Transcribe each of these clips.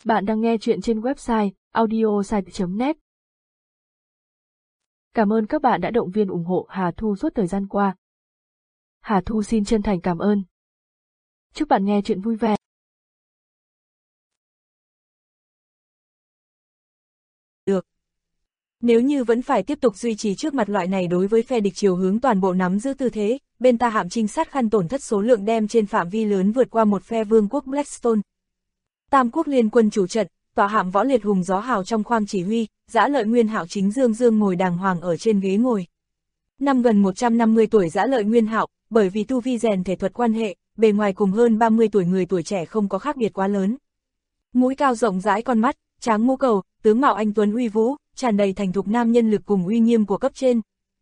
Bạn đang nghe chuyện trên website audiosite.net. Cảm ơn các bạn đã động viên ủng hộ Hà Thu suốt thời gian qua. Hà Thu xin chân thành cảm ơn. Chúc bạn nghe chuyện vui vẻ. Được. Nếu như vẫn phải tiếp tục duy trì trước mặt loại này đối với phe địch chiều hướng toàn bộ nắm giữ tư thế, bên ta hạm trinh sát khăn tổn thất số lượng đem trên phạm vi lớn vượt qua một phe vương quốc Blackstone. Tam quốc liên quân chủ trận, tọa hạm võ liệt hùng gió hào trong khoang chỉ huy, Dã Lợi Nguyên Hạo chính dương ngồi đàng hoàng ở trên ghế ngồi. Năm gần 150 tuổi Dã Lợi Nguyên Hạo, bởi vì tu vi rèn thể thuật quan hệ, bề ngoài cùng hơn 30 tuổi người tuổi trẻ không có khác biệt quá lớn. Mũi cao rộng rãi con mắt, tráng mũ cầu, tướng mạo anh tuấn uy vũ, tràn đầy thành thục nam nhân lực cùng uy nghiêm của cấp trên.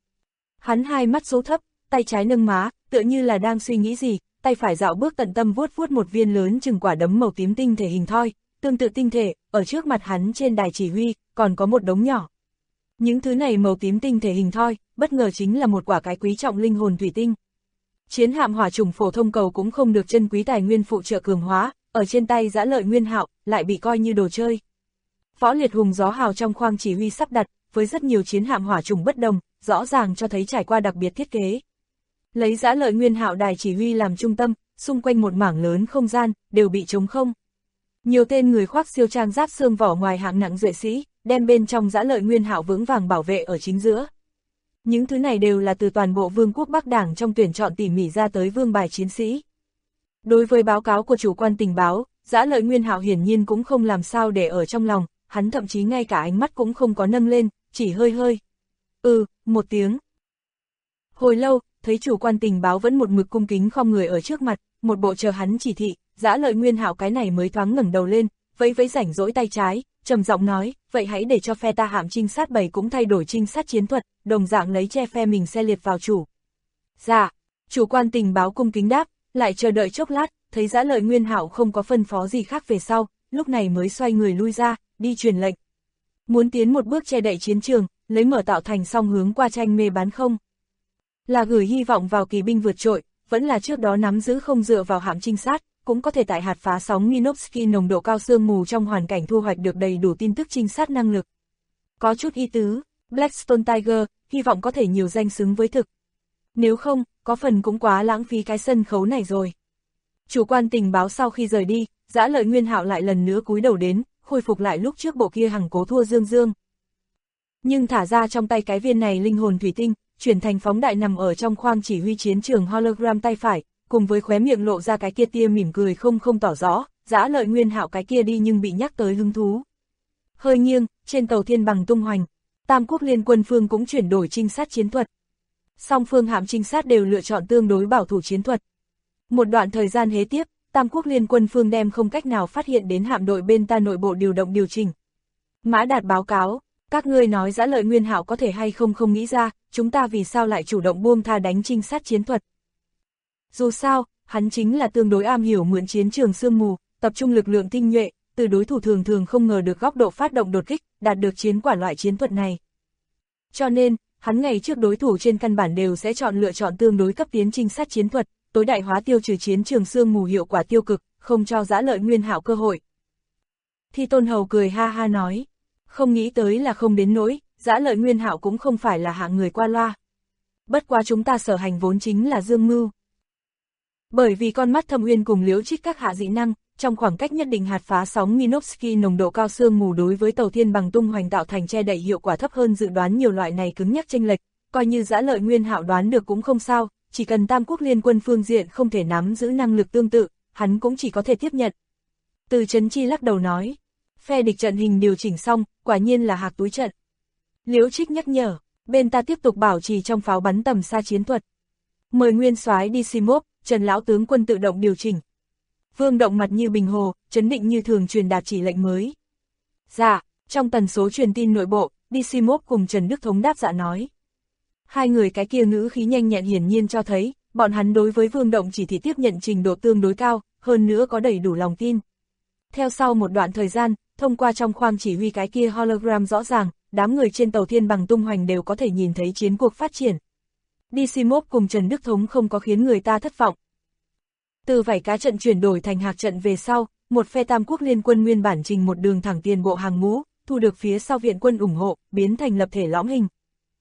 Hắn hai mắt số thấp, tay trái nâng má, tựa như là đang suy nghĩ gì, tay phải dạo bước tận tâm vuốt vuốt một viên lớn chừng quả đấm màu tím tinh thể hình thoi, tương tự tinh thể, ở trước mặt hắn trên đài chỉ huy, còn có một đống nhỏ. Những thứ này màu tím tinh thể hình thoi, bất ngờ chính là một quả cái quý trọng linh hồn thủy tinh. Chiến hạm hỏa chủng phổ thông cầu cũng không được chân quý tài nguyên phụ trợ cường hóa, ở trên tay Dã Lợi Nguyên Hạo, lại bị coi như đồ chơi. Võ liệt hùng gió hào trong khoang chỉ huy sắp đặt, với rất nhiều chiến hạm hỏa chủng bất đồng, rõ ràng cho thấy trải qua đặc biệt thiết kế. Lấy Dã Lợi Nguyên Hạo đài chỉ huy làm trung tâm, xung quanh một mảng lớn không gian, đều bị trống không. Nhiều tên người khoác siêu trang giáp xương vỏ ngoài hạng nặng duệ sĩ, đem bên trong Dã Lợi Nguyên Hạo vững vàng bảo vệ ở chính giữa. Những thứ này đều là từ toàn bộ vương quốc Bắc Đảng trong tuyển chọn tỉ mỉ ra tới vương bài chiến sĩ. Đối với báo cáo của chủ quan tình báo, Dã Lợi Nguyên Hạo hiển nhiên cũng không làm sao để ở trong lòng, hắn thậm chí ngay cả ánh mắt cũng không có nâng lên, chỉ hơi. Một tiếng. Hồi lâu, thấy chủ quan tình báo vẫn một mực cung kính khom người ở trước mặt, một bộ chờ hắn chỉ thị, Dã Lợi Nguyên Hạo cái này mới thoáng ngẩng đầu lên, vẫy rảnh rỗi tay trái, trầm giọng nói, vậy hãy để cho phe ta hạm trinh sát 7 cũng thay đổi trinh sát chiến thuật, đồng dạng lấy che phe mình xe liệt vào chủ. Dạ, chủ quan tình báo cung kính đáp, lại chờ đợi chốc lát, thấy Dã Lợi Nguyên Hạo không có phân phó gì khác về sau, lúc này mới xoay người lui ra, đi truyền lệnh. Muốn tiến một bước che đậy chiến trường, lấy mở tạo thành song hướng qua tranh mê bán không. Là gửi hy vọng vào kỳ binh vượt trội, vẫn là trước đó nắm giữ không dựa vào hạm trinh sát, cũng có thể tại hạt phá sóng Minovsky nồng độ cao sương mù trong hoàn cảnh thu hoạch được đầy đủ tin tức trinh sát năng lực. Có chút ý tứ, Blackstone Tiger, hy vọng có thể nhiều danh xứng với thực. Nếu không, có phần cũng quá lãng phí cái sân khấu này rồi. Chủ quan tình báo sau khi rời đi, Dã Lợi Nguyên Hạo lại lần nữa cúi đầu đến, khôi phục lại lúc trước bộ kia hằng cố thua dương. Nhưng thả ra trong tay cái viên này linh hồn thủy tinh, chuyển thành phóng đại nằm ở trong khoang chỉ huy chiến trường hologram tay phải, cùng với khóe miệng lộ ra cái kia tia mỉm cười không tỏ rõ, Dã Lợi Nguyên Hạo cái kia đi nhưng bị nhắc tới hứng thú. Hơi nghiêng, trên tàu thiên bằng tung hoành, Tam quốc liên quân phương cũng chuyển đổi trinh sát chiến thuật. Song phương hạm trinh sát đều lựa chọn tương đối bảo thủ chiến thuật. Một đoạn thời gian hế tiếp, Tam quốc liên quân phương đem không cách nào phát hiện đến hạm đội bên ta nội bộ điều động điều chỉnh. Mã Đạt báo cáo, các ngươi nói Dã Lợi Nguyên Hạo có thể hay không nghĩ ra, chúng ta vì sao lại chủ động buông tha đánh trinh sát chiến thuật. Dù sao, hắn chính là tương đối am hiểu mượn chiến trường sương mù, tập trung lực lượng tinh nhuệ, từ đối thủ thường không ngờ được góc độ phát động đột kích, đạt được chiến quả loại chiến thuật này. Cho nên, hắn ngày trước đối thủ trên căn bản đều sẽ lựa chọn tương đối cấp tiến trinh sát chiến thuật, tối đại hóa tiêu trừ chiến trường sương mù hiệu quả tiêu cực, không cho Dã Lợi Nguyên Hạo cơ hội. Thi Tôn Hầu cười ha ha nói, không nghĩ tới là không đến nỗi, Dã Lợi Nguyên Hạo cũng không phải là hạng người qua loa. Bất quá chúng ta sở hành vốn chính là dương mưu. Bởi vì con mắt Thâm Uyên cùng Liễu Trích các hạ dị năng, trong khoảng cách nhất định hạt phá sóng Minovsky nồng độ cao sương mù đối với tàu thiên bằng tung hoành tạo thành che đậy hiệu quả thấp hơn dự đoán nhiều loại này cứng nhắc chênh lệch, coi như Dã Lợi Nguyên Hạo đoán được cũng không sao, chỉ cần Tam quốc liên quân phương diện không thể nắm giữ năng lực tương tự, hắn cũng chỉ có thể tiếp nhận. Từ Trấn Chi lắc đầu nói, phe địch trận hình điều chỉnh xong, quả nhiên là hạc túi trận. Liễu Trích nhắc nhở, bên ta tiếp tục bảo trì trong pháo bắn tầm xa chiến thuật. Mời nguyên soái Disimov, Trần lão tướng quân tự động điều chỉnh. Vương Động mặt như bình hồ, trấn định như thường truyền đạt chỉ lệnh mới. Dạ, trong tần số truyền tin nội bộ, Disimov cùng Trần Đức Thống đáp dạ nói. Hai người cái kia ngữ khí nhanh nhẹn hiển nhiên cho thấy, bọn hắn đối với Vương Động chỉ thị tiếp nhận trình độ tương đối cao, hơn nữa có đầy đủ lòng tin. Theo sau một đoạn thời gian, thông qua trong khoang chỉ huy cái kia hologram rõ ràng, đám người trên tàu thiên bằng tung hoành đều có thể nhìn thấy chiến cuộc phát triển. Disimov cùng Trần Đức Thống không có khiến người ta thất vọng. Từ vảy cá trận chuyển đổi thành hạc trận về sau, một phe Tam Quốc liên quân nguyên bản trình một đường thẳng tiền bộ hàng ngũ, thu được phía sau viện quân ủng hộ, biến thành lập thể lõm hình.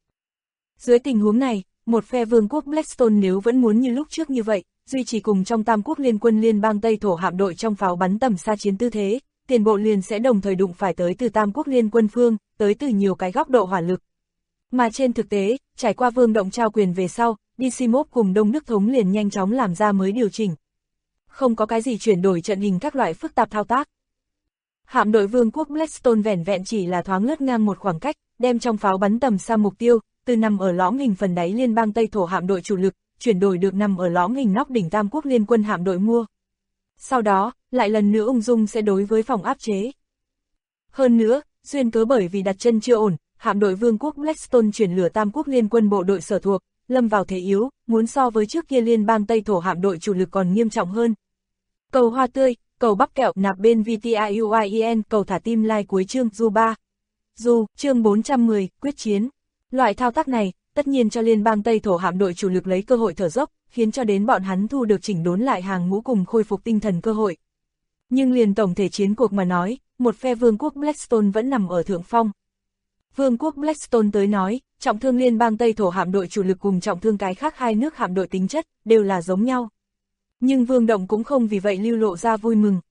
Dưới tình huống này, một phe vương quốc Blackstone nếu vẫn muốn như lúc trước như vậy, duy trì cùng trong Tam Quốc liên quân liên bang Tây Thổ hạm đội trong pháo bắn tầm xa chiến tư thế, tiền bộ liền sẽ đồng thời đụng phải tới từ Tam Quốc liên quân phương, tới từ nhiều cái góc độ hỏa lực. Mà trên thực tế, trải qua Vương Động trao quyền về sau, Dysimov cùng Đông Đức Thống liền nhanh chóng làm ra mới điều chỉnh. Không có cái gì chuyển đổi trận hình các loại phức tạp thao tác. Hạm đội vương quốc Blackstone vẻn vẹn chỉ là thoáng lướt ngang một khoảng cách, đem trong pháo bắn tầm xa mục tiêu, từ nằm ở lõm hình phần đáy liên bang Tây Thổ hạm đội chủ lực, chuyển đổi được nằm ở lõm hình nóc đỉnh Tam Quốc liên quân hạm đội mua. Sau đó, lại lần nữa ung dung sẽ đối với phòng áp chế. Hơn nữa, duyên cớ bởi vì đặt chân chưa ổn, hạm đội vương quốc Blackstone chuyển lửa Tam Quốc liên quân bộ đội sở thuộc, lâm vào thế yếu, muốn so với trước kia liên bang Tây Thổ hạm đội chủ lực còn nghiêm trọng hơn. Cầu hoa tươi, cầu bắp kẹo nạp bên VTIUIEN, cầu thả tim like cuối chương Du 3. Du, chương 410, quyết chiến. Loại thao tác này, tất nhiên cho liên bang Tây Thổ hạm đội chủ lực lấy cơ hội thở dốc, khiến cho đến bọn hắn thu được chỉnh đốn lại hàng ngũ cùng khôi phục tinh thần cơ hội. Nhưng liền tổng thể chiến cuộc mà nói, một phe vương quốc Blackstone vẫn nằm ở thượng phong. Vương quốc Blackstone tới nói, trọng thương liên bang Tây Thổ hạm đội chủ lực cùng trọng thương cái khác hai nước hạm đội tính chất, đều là giống nhau. Nhưng Vương Động cũng không vì vậy lưu lộ ra vui mừng.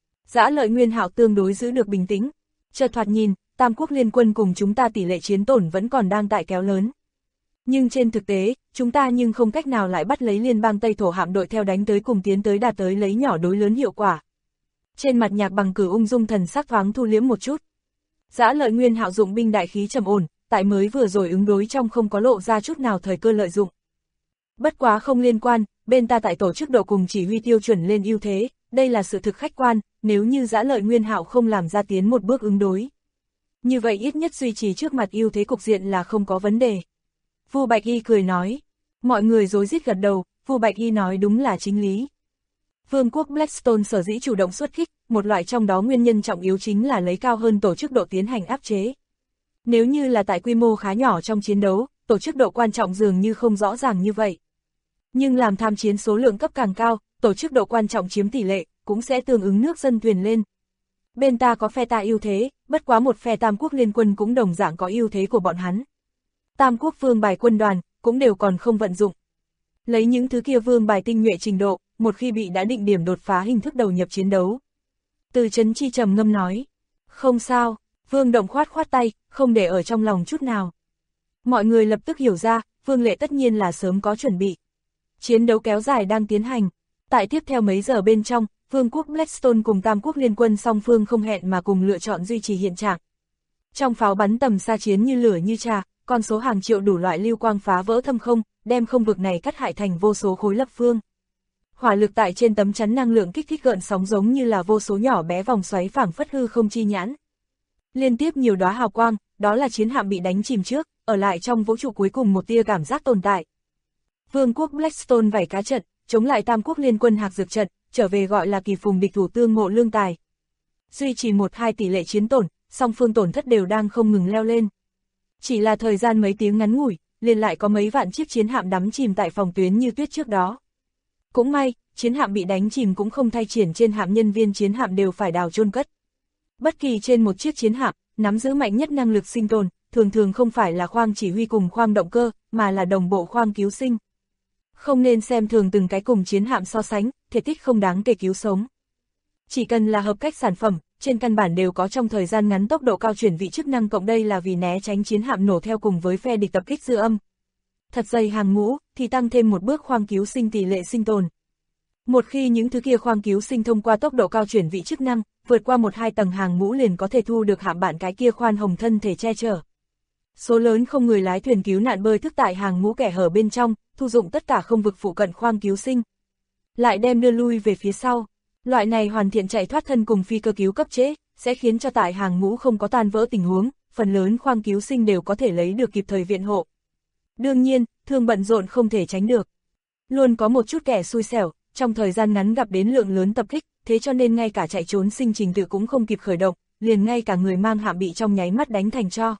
Dã Lợi Nguyên Hạo tương đối giữ được bình tĩnh. Chợt thoạt nhìn, Tam Quốc liên quân cùng chúng ta tỷ lệ chiến tổn vẫn còn đang tại kéo lớn. Nhưng trên thực tế, chúng ta nhưng không cách nào lại bắt lấy liên bang Tây Thổ hạm đội theo đánh tới cùng tiến tới đạt tới lấy nhỏ đối lớn hiệu quả. Trên mặt Nhạc Bằng Cử ung dung thần sắc thoáng thu liếm một chút. Dã Lợi Nguyên Hạo dụng binh đại khí trầm ổn, tại mới vừa rồi ứng đối trong không có lộ ra chút nào thời cơ lợi dụng. Bất quá không liên quan, bên ta tại tổ chức độ cùng chỉ huy tiêu chuẩn lên ưu thế, đây là sự thực khách quan, nếu như Dã Lợi Nguyên Hạo không làm ra tiến một bước ứng đối. Như vậy ít nhất duy trì trước mặt ưu thế cục diện là không có vấn đề. Vu Bạch Y cười nói, mọi người rối rít gật đầu, Vu Bạch Y nói đúng là chính lý. Vương quốc Blackstone sở dĩ chủ động xuất kích, một loại trong đó nguyên nhân trọng yếu chính là lấy cao hơn tổ chức độ tiến hành áp chế. Nếu như là tại quy mô khá nhỏ trong chiến đấu, tổ chức độ quan trọng dường như không rõ ràng như vậy. Nhưng làm tham chiến số lượng cấp càng cao, tổ chức độ quan trọng chiếm tỷ lệ, cũng sẽ tương ứng nước dân thuyền lên. Bên ta có phe ta ưu thế, bất quá một phe Tam Quốc liên quân cũng đồng dạng có ưu thế của bọn hắn. Tam Quốc vương bài quân đoàn, cũng đều còn không vận dụng. Lấy những thứ kia vương bài tinh nhuệ trình độ, một khi bị đã định điểm đột phá hình thức đầu nhập chiến đấu. Từ Trấn Chi trầm ngâm nói, không sao, Vương Động khoát khoát tay, không để ở trong lòng chút nào. Mọi người lập tức hiểu ra, Vương Lệ tất nhiên là sớm có chuẩn bị. Chiến đấu kéo dài đang tiến hành. Tại tiếp theo mấy giờ bên trong, Vương quốc Blackstone cùng Tam Quốc liên quân song phương không hẹn mà cùng lựa chọn duy trì hiện trạng. Trong pháo bắn tầm xa chiến như lửa như trà, con số hàng triệu đủ loại lưu quang phá vỡ thâm không, đem không vực này cắt hại thành vô số khối lập phương. Hỏa lực tại trên tấm chắn năng lượng kích thích gợn sóng giống như là vô số nhỏ bé vòng xoáy phảng phất hư không chi nhãn. Liên tiếp nhiều đóa hào quang, đó là chiến hạm bị đánh chìm trước, ở lại trong vũ trụ cuối cùng một tia cảm giác tồn tại. Vương quốc Blackstone vảy cá trận, chống lại Tam Quốc liên quân hạc dược trận, trở về gọi là kỳ phùng địch thủ tương ngộ lương tài. Duy trì 1-2 tỷ lệ chiến tổn, song phương tổn thất đều đang không ngừng leo lên. Chỉ là thời gian mấy tiếng ngắn ngủi, liền lại có mấy vạn chiếc chiến hạm đắm chìm tại phòng tuyến như tuyết trước đó. Cũng may, chiến hạm bị đánh chìm cũng không thay triển trên hạm nhân viên chiến hạm đều phải đào chôn cất. Bất kỳ trên một chiếc chiến hạm, nắm giữ mạnh nhất năng lực sinh tồn, thường thường không phải là khoang chỉ huy cùng khoang động cơ, mà là đồng bộ khoang cứu sinh. Không nên xem thường từng cái cùng chiến hạm so sánh, thể tích không đáng kể cứu sống. Chỉ cần là hợp cách sản phẩm, trên căn bản đều có trong thời gian ngắn tốc độ cao chuyển vị chức năng cộng đây là vì né tránh chiến hạm nổ theo cùng với phe địch tập kích dư âm. Thật dày hàng ngũ, thì tăng thêm một bước khoang cứu sinh tỷ lệ sinh tồn. Một khi những thứ kia khoang cứu sinh thông qua tốc độ cao chuyển vị chức năng, vượt qua 1-2 tầng hàng ngũ liền có thể thu được hạm bạn cái kia khoan hồng thân thể che chở. Số lớn không người lái thuyền cứu nạn bơi thức tại hàng ngũ kẻ hở bên trong, thu dụng tất cả không vực phụ cận khoang cứu sinh. Lại đem đưa lui về phía sau. Loại này hoàn thiện chạy thoát thân cùng phi cơ cứu cấp chế, sẽ khiến cho tại hàng ngũ không có tan vỡ tình huống, phần lớn khoang cứu sinh đều có thể lấy được kịp thời viện hộ. Đương nhiên, thường bận rộn không thể tránh được. Luôn có một chút kẻ xui xẻo, trong thời gian ngắn gặp đến lượng lớn tập kích, thế cho nên ngay cả chạy trốn sinh trình tự cũng không kịp khởi động, liền ngay cả người mang hạm bị trong nháy mắt đánh thành tro.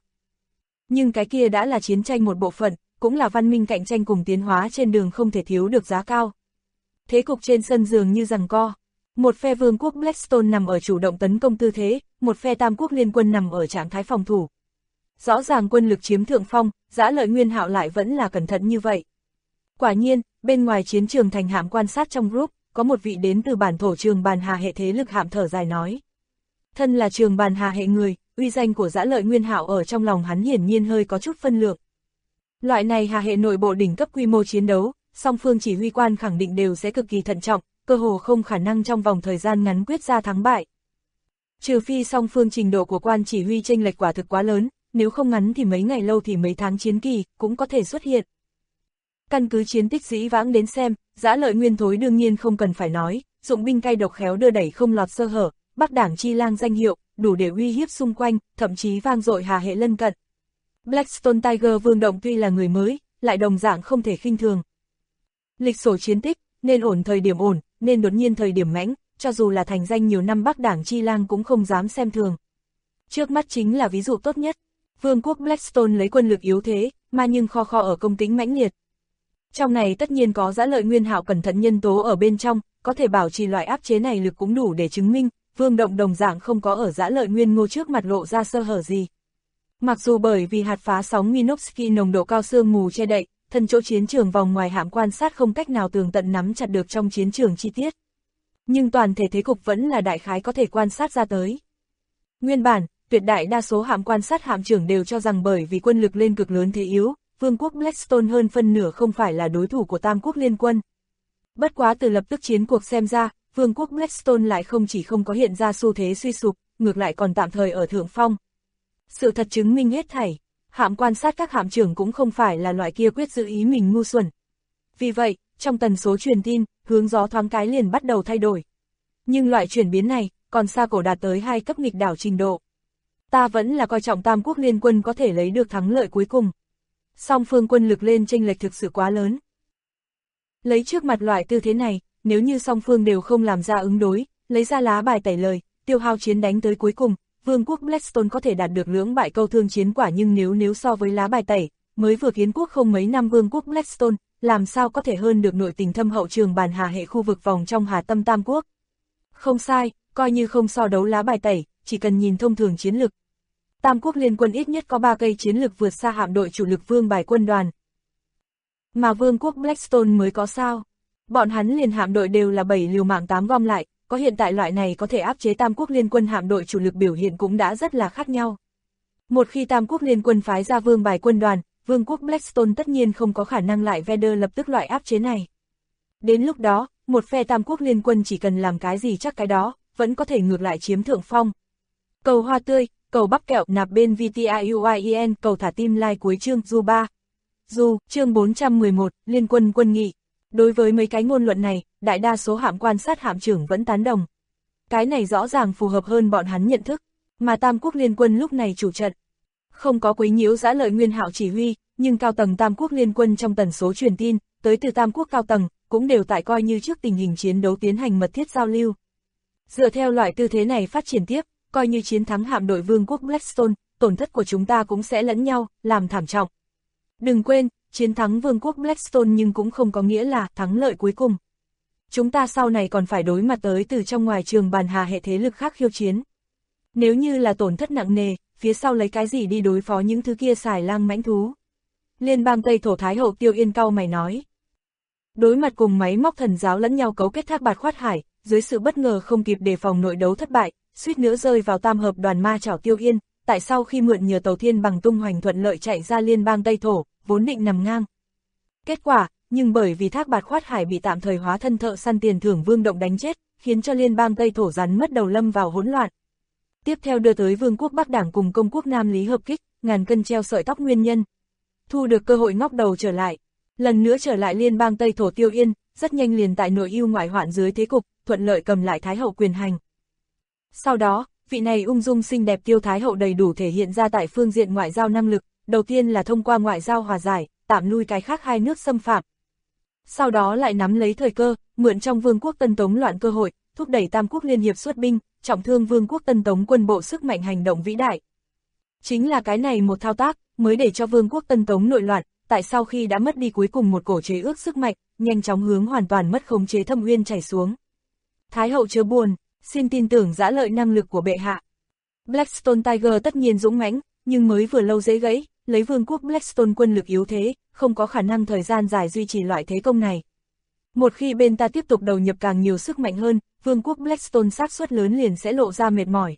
Nhưng cái kia đã là chiến tranh một bộ phận, cũng là văn minh cạnh tranh cùng tiến hóa trên đường không thể thiếu được giá cao. Thế cục trên sân dường như giằng co. Một phe vương quốc Blackstone nằm ở chủ động tấn công tư thế, một phe Tam quốc liên quân nằm ở trạng thái phòng thủ. Rõ ràng quân lực chiếm thượng phong, Dã Lợi Nguyên Hạo lại vẫn là cẩn thận như vậy. Quả nhiên, bên ngoài chiến trường thành hạm quan sát trong group, có một vị đến từ bản thổ Trường Bàn Hà hệ thế lực hạm thở dài nói. Thân là Trường Bàn Hà hệ người, uy danh của Dã Lợi Nguyên Hạo ở trong lòng hắn hiển nhiên hơi có chút phân lượng. Loại này Hà hệ nội bộ đỉnh cấp quy mô chiến đấu, song phương chỉ huy quan khẳng định đều sẽ cực kỳ thận trọng, cơ hồ không khả năng trong vòng thời gian ngắn quyết ra thắng bại. Trừ phi song phương trình độ của quan chỉ huy chênh lệch quả thực quá lớn, nếu không ngắn thì mấy ngày lâu thì mấy tháng chiến kỳ cũng có thể xuất hiện. Căn cứ chiến tích dĩ vãng đến xem, Dã Lợi Nguyên Thối đương nhiên không cần phải nói, dụng binh cay độc khéo đưa đẩy không lọt sơ hở, Bắc Đảng Chi Lang danh hiệu, đủ để uy hiếp xung quanh, thậm chí vang dội Hà hệ lân cận. Blackstone Tiger Vương Động tuy là người mới, lại đồng dạng không thể khinh thường. Lịch sổ chiến tích, nên ổn thời điểm ổn, nên đột nhiên thời điểm mãnh, cho dù là thành danh nhiều năm Bắc Đảng Chi Lang cũng không dám xem thường. Trước mắt chính là ví dụ tốt nhất. Vương quốc Blackstone lấy quân lực yếu thế, mà nhưng kho ở công tính mãnh liệt. Trong này tất nhiên có Dã Lợi Nguyên Hạo cẩn thận nhân tố ở bên trong, có thể bảo trì loại áp chế này lực cũng đủ để chứng minh, Vương Động đồng dạng không có ở Dã Lợi Nguyên Ngô trước mặt lộ ra sơ hở gì. Mặc dù bởi vì hạt phá sóng Minovsky nồng độ cao sương mù che đậy, thân chỗ chiến trường vòng ngoài hạm quan sát không cách nào tường tận nắm chặt được trong chiến trường chi tiết. Nhưng toàn thể thế cục vẫn là đại khái có thể quan sát ra tới. Nguyên bản, tuyệt đại đa số hạm quan sát hạm trưởng đều cho rằng bởi vì quân lực lên cực lớn thế yếu, Vương quốc Blackstone hơn phân nửa không phải là đối thủ của Tam quốc liên quân. Bất quá từ lập tức chiến cuộc xem ra, Vương quốc Blackstone lại không chỉ không có hiện ra xu thế suy sụp, ngược lại còn tạm thời ở thượng phong. Sự thật chứng minh hết thảy, hạm quan sát các hạm trưởng cũng không phải là loại kia quyết giữ ý mình ngu xuẩn. Vì vậy, trong tần số truyền tin, hướng gió thoáng cái liền bắt đầu thay đổi. Nhưng loại chuyển biến này, còn xa cổ đạt tới 2 cấp nghịch đảo trình độ. Ta vẫn là coi trọng Tam quốc liên quân có thể lấy được thắng lợi cuối cùng. Song phương quân lực lên chênh lệch thực sự quá lớn. Lấy trước mặt loại tư thế này, nếu như song phương đều không làm ra ứng đối, lấy ra lá bài tẩy lời, tiêu hao chiến đánh tới cuối cùng, Vương quốc Blackstone có thể đạt được lưỡng bại câu thương chiến quả, nhưng nếu so với lá bài tẩy, mới vừa kiến quốc không mấy năm Vương quốc Blackstone, làm sao có thể hơn được nội tình thâm hậu Trường Bàn Hà hệ khu vực vòng trong Hà Tâm Tam quốc. Không sai, coi như không so đấu lá bài tẩy, chỉ cần nhìn thông thường chiến lực. Tam quốc liên quân ít nhất có 3 cây chiến lực vượt xa hạm đội chủ lực Vương Bài quân đoàn. Mà Vương quốc Blackstone mới có sao? Bọn hắn liền hạm đội đều là 7 liều mạng 8 gom lại, có hiện tại loại này có thể áp chế Tam quốc liên quân hạm đội chủ lực biểu hiện cũng đã rất là khác nhau. Một khi Tam quốc liên quân phái ra Vương Bài quân đoàn, Vương quốc Blackstone tất nhiên không có khả năng lại Vader lập tức loại áp chế này. Đến lúc đó, một phe Tam quốc liên quân chỉ cần làm cái gì chắc cái đó, vẫn có thể ngược lại chiếm thượng phong. Cầu hoa tươi, cầu bắp kẹo nạp bên VTIUIEN, cầu thả tim like cuối chương Du 3. Du, chương 411, Liên quân quân nghị. Đối với mấy cái ngôn luận này, đại đa số hạm quan sát hạm trưởng vẫn tán đồng. Cái này rõ ràng phù hợp hơn bọn hắn nhận thức, mà Tam quốc liên quân lúc này chủ trận. Không có quấy nhiễu Dã Lợi Nguyên Hạo chỉ huy, nhưng cao tầng Tam quốc liên quân trong tần số truyền tin, tới từ Tam quốc cao tầng, cũng đều tại coi như trước tình hình chiến đấu tiến hành mật thiết giao lưu. Dựa theo loại tư thế này phát triển tiếp, coi như chiến thắng hạm đội Vương quốc Blackstone, tổn thất của chúng ta cũng sẽ lẫn nhau, làm thảm trọng. Đừng quên, chiến thắng Vương quốc Blackstone nhưng cũng không có nghĩa là thắng lợi cuối cùng. Chúng ta sau này còn phải đối mặt tới từ trong ngoài Trường Bàn Hà hệ thế lực khác khiêu chiến. Nếu như là tổn thất nặng nề, phía sau lấy cái gì đi đối phó những thứ kia xài lang mãnh thú? Liên bang Tây Thổ Thái hậu Tiêu Yên cau mày nói. Đối mặt cùng máy móc thần giáo lẫn nhau cấu kết Thác Bạt Khoát Hải, dưới sự bất ngờ không kịp đề phòng nội đấu thất bại, suýt nữa rơi vào tam hợp đoàn ma chảo Tiêu Yên, tại sau khi mượn nhờ tàu thiên bằng tung hoành thuận lợi chạy ra liên bang Tây Thổ, vốn định nằm ngang. Kết quả, nhưng bởi vì Thác Bạt Khoát Hải bị tạm thời hóa thân thợ săn tiền thưởng Vương Động đánh chết, khiến cho liên bang Tây Thổ rắn mất đầu lâm vào hỗn loạn. Tiếp theo đưa tới Vương quốc Bắc Đảng cùng Công quốc Nam Lý hợp kích, ngàn cân treo sợi tóc nguyên nhân. Thu được cơ hội ngóc đầu trở lại, lần nữa trở lại liên bang Tây Thổ Tiêu Yên, rất nhanh liền tại nội ưu ngoại hoạn dưới thế cục, thuận lợi cầm lại Thái hậu quyền hành. Sau đó, vị này ung dung xinh đẹp Tiêu Thái hậu đầy đủ thể hiện ra tại phương diện ngoại giao năng lực, đầu tiên là thông qua ngoại giao hòa giải, tạm lui cái khác hai nước xâm phạm. Sau đó lại nắm lấy thời cơ, mượn trong Vương quốc Tân Tống loạn cơ hội, thúc đẩy Tam quốc liên hiệp xuất binh, trọng thương Vương quốc Tân Tống quân bộ sức mạnh hành động vĩ đại. Chính là cái này một thao tác, mới để cho Vương quốc Tân Tống nội loạn, tại sau khi đã mất đi cuối cùng một cổ chế ước sức mạnh, nhanh chóng hướng hoàn toàn mất khống chế Thâm Uyên chảy xuống. Thái hậu chớ buồn, xin tin tưởng Dã Lợi năng lực của bệ hạ. Blackstone Tiger tất nhiên dũng mãnh, nhưng mới vừa lâu dễ gãy, lấy vương quốc Blackstone quân lực yếu thế, không có khả năng thời gian dài duy trì loại thế công này. Một khi bên ta tiếp tục đầu nhập càng nhiều sức mạnh hơn, vương quốc Blackstone xác suất lớn liền sẽ lộ ra mệt mỏi.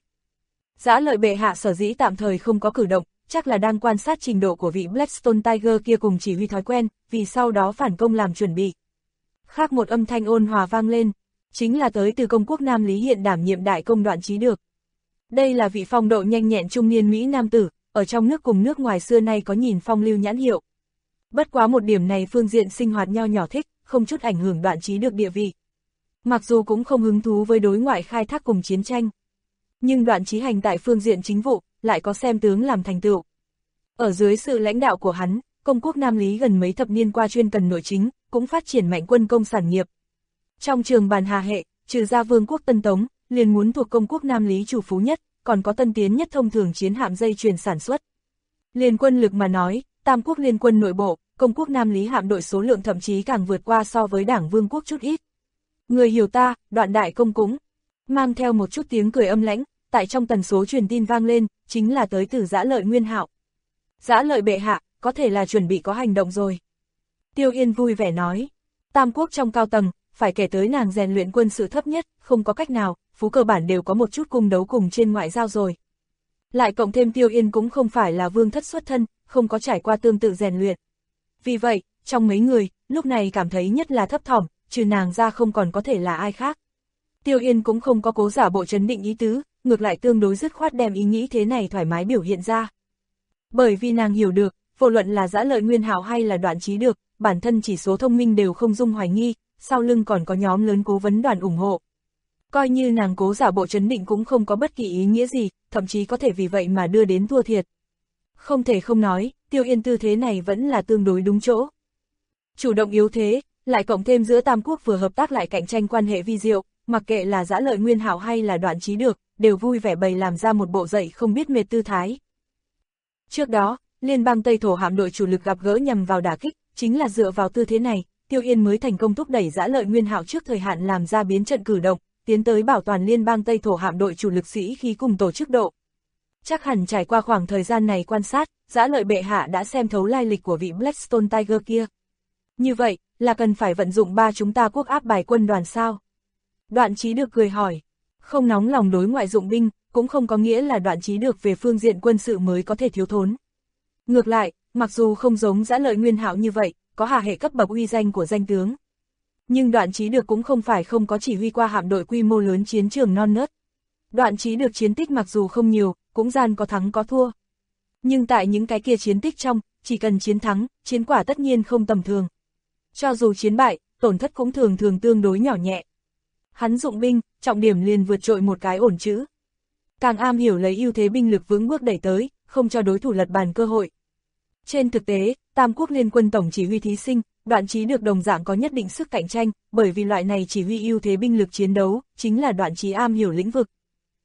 Dã Lợi bệ hạ sở dĩ tạm thời không có cử động, chắc là đang quan sát trình độ của vị Blackstone Tiger kia cùng chỉ huy thói quen, vì sau đó phản công làm chuẩn bị. Khác một âm thanh ôn hòa vang lên, chính là tới từ công quốc Nam Lý hiện đảm nhiệm đại công Đoạn Chí Được. Đây là vị phong độ nhanh nhẹn trung niên Mỹ nam tử, ở trong nước cùng nước ngoài xưa nay có nhìn phong lưu nhãn hiệu. Bất quá một điểm này phương diện sinh hoạt nho nhỏ thích, không chút ảnh hưởng Đoạn Chí Được địa vị. Mặc dù cũng không hứng thú với đối ngoại khai thác cùng chiến tranh, nhưng Đoạn Chí Hành tại phương diện chính vụ, lại có xem tướng làm thành tựu. Ở dưới sự lãnh đạo của hắn, công quốc Nam Lý gần mấy thập niên qua chuyên cần nội chính, cũng phát triển mạnh quân công sản nghiệp. Trong trường bàn Hà hệ, trừ ra vương quốc Tân Tống, liền muốn thuộc công quốc Nam Lý chủ phú nhất, còn có tân tiến nhất thông thường chiến hạm dây chuyền sản xuất. Liên quân lực mà nói, tam quốc liên quân nội bộ, công quốc Nam Lý hạm đội số lượng thậm chí càng vượt qua so với đảng vương quốc chút ít. Người hiểu ta, Đoạn đại công cũng mang theo một chút tiếng cười âm lãnh, tại trong tần số truyền tin vang lên, chính là tới từ Dã Lợi Nguyên Hạo. Dã Lợi bệ hạ, có thể là chuẩn bị có hành động rồi. Tiêu Yên vui vẻ nói, tam quốc trong cao tầng, phải kể tới nàng rèn luyện quân sự thấp nhất, không có cách nào, phú cơ bản đều có một chút cung đấu cùng trên ngoại giao rồi. Lại cộng thêm Tiêu Yên cũng không phải là vương thất xuất thân, không có trải qua tương tự rèn luyện. Vì vậy, trong mấy người, lúc này cảm thấy nhất là thấp thỏm, trừ nàng ra không còn có thể là ai khác. Tiêu Yên cũng không có cố giả bộ trấn định ý tứ, ngược lại tương đối dứt khoát đem ý nghĩ thế này thoải mái biểu hiện ra. Bởi vì nàng hiểu được, vô luận là Dã Lợi Nguyên Hạo hay là Đoạn Chí Được, bản thân chỉ số thông minh đều không dung hoài nghi, sau lưng còn có nhóm lớn cố vấn đoàn ủng hộ. Coi như nàng cố giả bộ trấn định cũng không có bất kỳ ý nghĩa gì, thậm chí có thể vì vậy mà đưa đến thua thiệt. Không thể không nói, Tiêu Yên tư thế này vẫn là tương đối đúng chỗ. Chủ động yếu thế, lại cộng thêm giữa tam quốc vừa hợp tác lại cạnh tranh quan hệ vi diệu, mặc kệ là Dã Lợi Nguyên Hạo hay là Đoạn Chí Được, đều vui vẻ bày làm ra một bộ dậy không biết mệt tư thái. Trước đó, Liên bang Tây Thổ hạm đội chủ lực gặp gỡ nhằm vào đả kích, chính là dựa vào tư thế này, Tiêu Yên mới thành công thúc đẩy Dã Lợi Nguyên Hạo trước thời hạn làm ra biến trận cử động, tiến tới bảo toàn Liên bang Tây Thổ hạm đội chủ lực sĩ khí cùng tổ chức độ. Chắc hẳn trải qua khoảng thời gian này quan sát, Dã Lợi bệ hạ đã xem thấu lai lịch của vị Blackstone Tiger kia. Như vậy, là cần phải vận dụng chúng ta quốc áp bài quân đoàn sao? Đoạn Chí Được cười hỏi, không nóng lòng đối ngoại dụng binh, cũng không có nghĩa là Đoạn Chí Được về phương diện quân sự mới có thể thiếu thốn. Ngược lại, mặc dù không giống Dã Lợi Nguyên Hạo như vậy, có Hà hệ cấp bậc uy danh của danh tướng, nhưng Đoạn Chí Được cũng không phải không có chỉ huy qua hạm đội quy mô lớn chiến trường non nớt. Đoạn Chí Được chiến tích mặc dù không nhiều, cũng gian có thắng có thua. Nhưng tại những cái kia chiến tích trong, chỉ cần chiến thắng, chiến quả tất nhiên không tầm thường. Cho dù chiến bại, tổn thất cũng thường thường tương đối nhỏ nhẹ. Hắn dụng binh, trọng điểm liền vượt trội một cái ổn chữ. Càng am hiểu lấy ưu thế binh lực vững bước đẩy tới, không cho đối thủ lật bàn cơ hội. Trên thực tế, tam quốc liên quân tổng chỉ huy thí sinh, Đoạn Chí Được đồng dạng có nhất định sức cạnh tranh, bởi vì loại này chỉ huy ưu thế binh lực chiến đấu, chính là Đoạn Chí am hiểu lĩnh vực.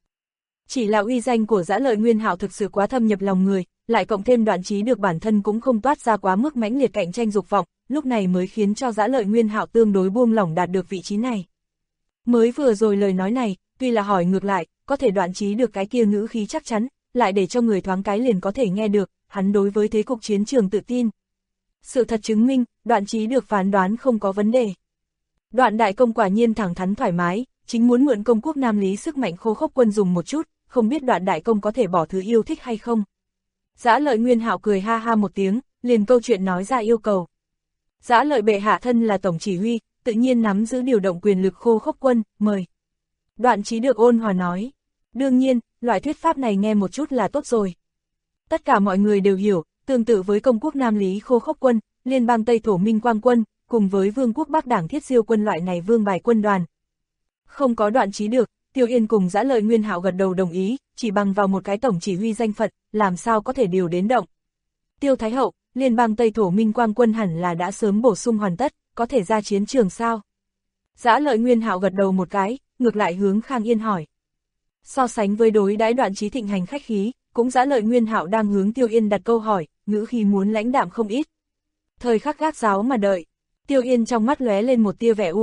Chỉ là uy danh của Dã Lợi Nguyên Hạo thực sự quá thâm nhập lòng người, lại cộng thêm Đoạn Chí Được bản thân cũng không toát ra quá mức mãnh liệt cạnh tranh dục vọng, lúc này mới khiến cho Dã Lợi Nguyên Hạo tương đối buông lỏng đạt được vị trí này. Mới vừa rồi lời nói này, tuy là hỏi ngược lại, có thể Đoạn Chí Được cái kia ngữ khí chắc chắn, lại để cho người thoáng cái liền có thể nghe được, hắn đối với thế cục chiến trường tự tin. Sự thật chứng minh, Đoạn Chí Được phán đoán không có vấn đề. Đoạn đại công quả nhiên thẳng thắn thoải mái, chính muốn mượn công quốc Nam Lý sức mạnh khô khốc quân dùng một chút, không biết Đoạn đại công có thể bỏ thứ yêu thích hay không. Dã Lợi Nguyên Hạo cười ha ha một tiếng, liền câu chuyện nói ra yêu cầu. Dã Lợi bệ hạ thân là tổng chỉ huy, tự nhiên nắm giữ điều động quyền lực khô khốc quân, mời. Đoạn Chí Được ôn hòa nói, đương nhiên, loại thuyết pháp này nghe một chút là tốt rồi. Tất cả mọi người đều hiểu, tương tự với công quốc Nam Lý khô khốc quân, Liên bang Tây Thổ Minh Quang quân, cùng với vương quốc Bắc Đảng Thiết Diêu quân loại này vương bài quân đoàn. Không có Đoạn Chí Được, Tiêu Yên cùng Dã Lợi Nguyên Hạo gật đầu đồng ý, chỉ bằng vào một cái tổng chỉ huy danh phận, làm sao có thể điều đến động. Tiêu Thái Hậu, Liên bang Tây Thổ Minh Quang quân hẳn là đã sớm bổ sung hoàn tất, có thể ra chiến trường sao? Dã Lợi Nguyên Hạo gật đầu một cái, ngược lại hướng Khang Yên hỏi. So sánh với đối đãi Đoạn Chí Thịnh hành khách khí, cũng Dã Lợi Nguyên Hạo đang hướng Tiêu Yên đặt câu hỏi, ngữ khí muốn lãnh đạm không ít. Thời khắc gác giáo mà đợi, Tiêu Yên trong mắt lóe lên một tia vẻ u ám,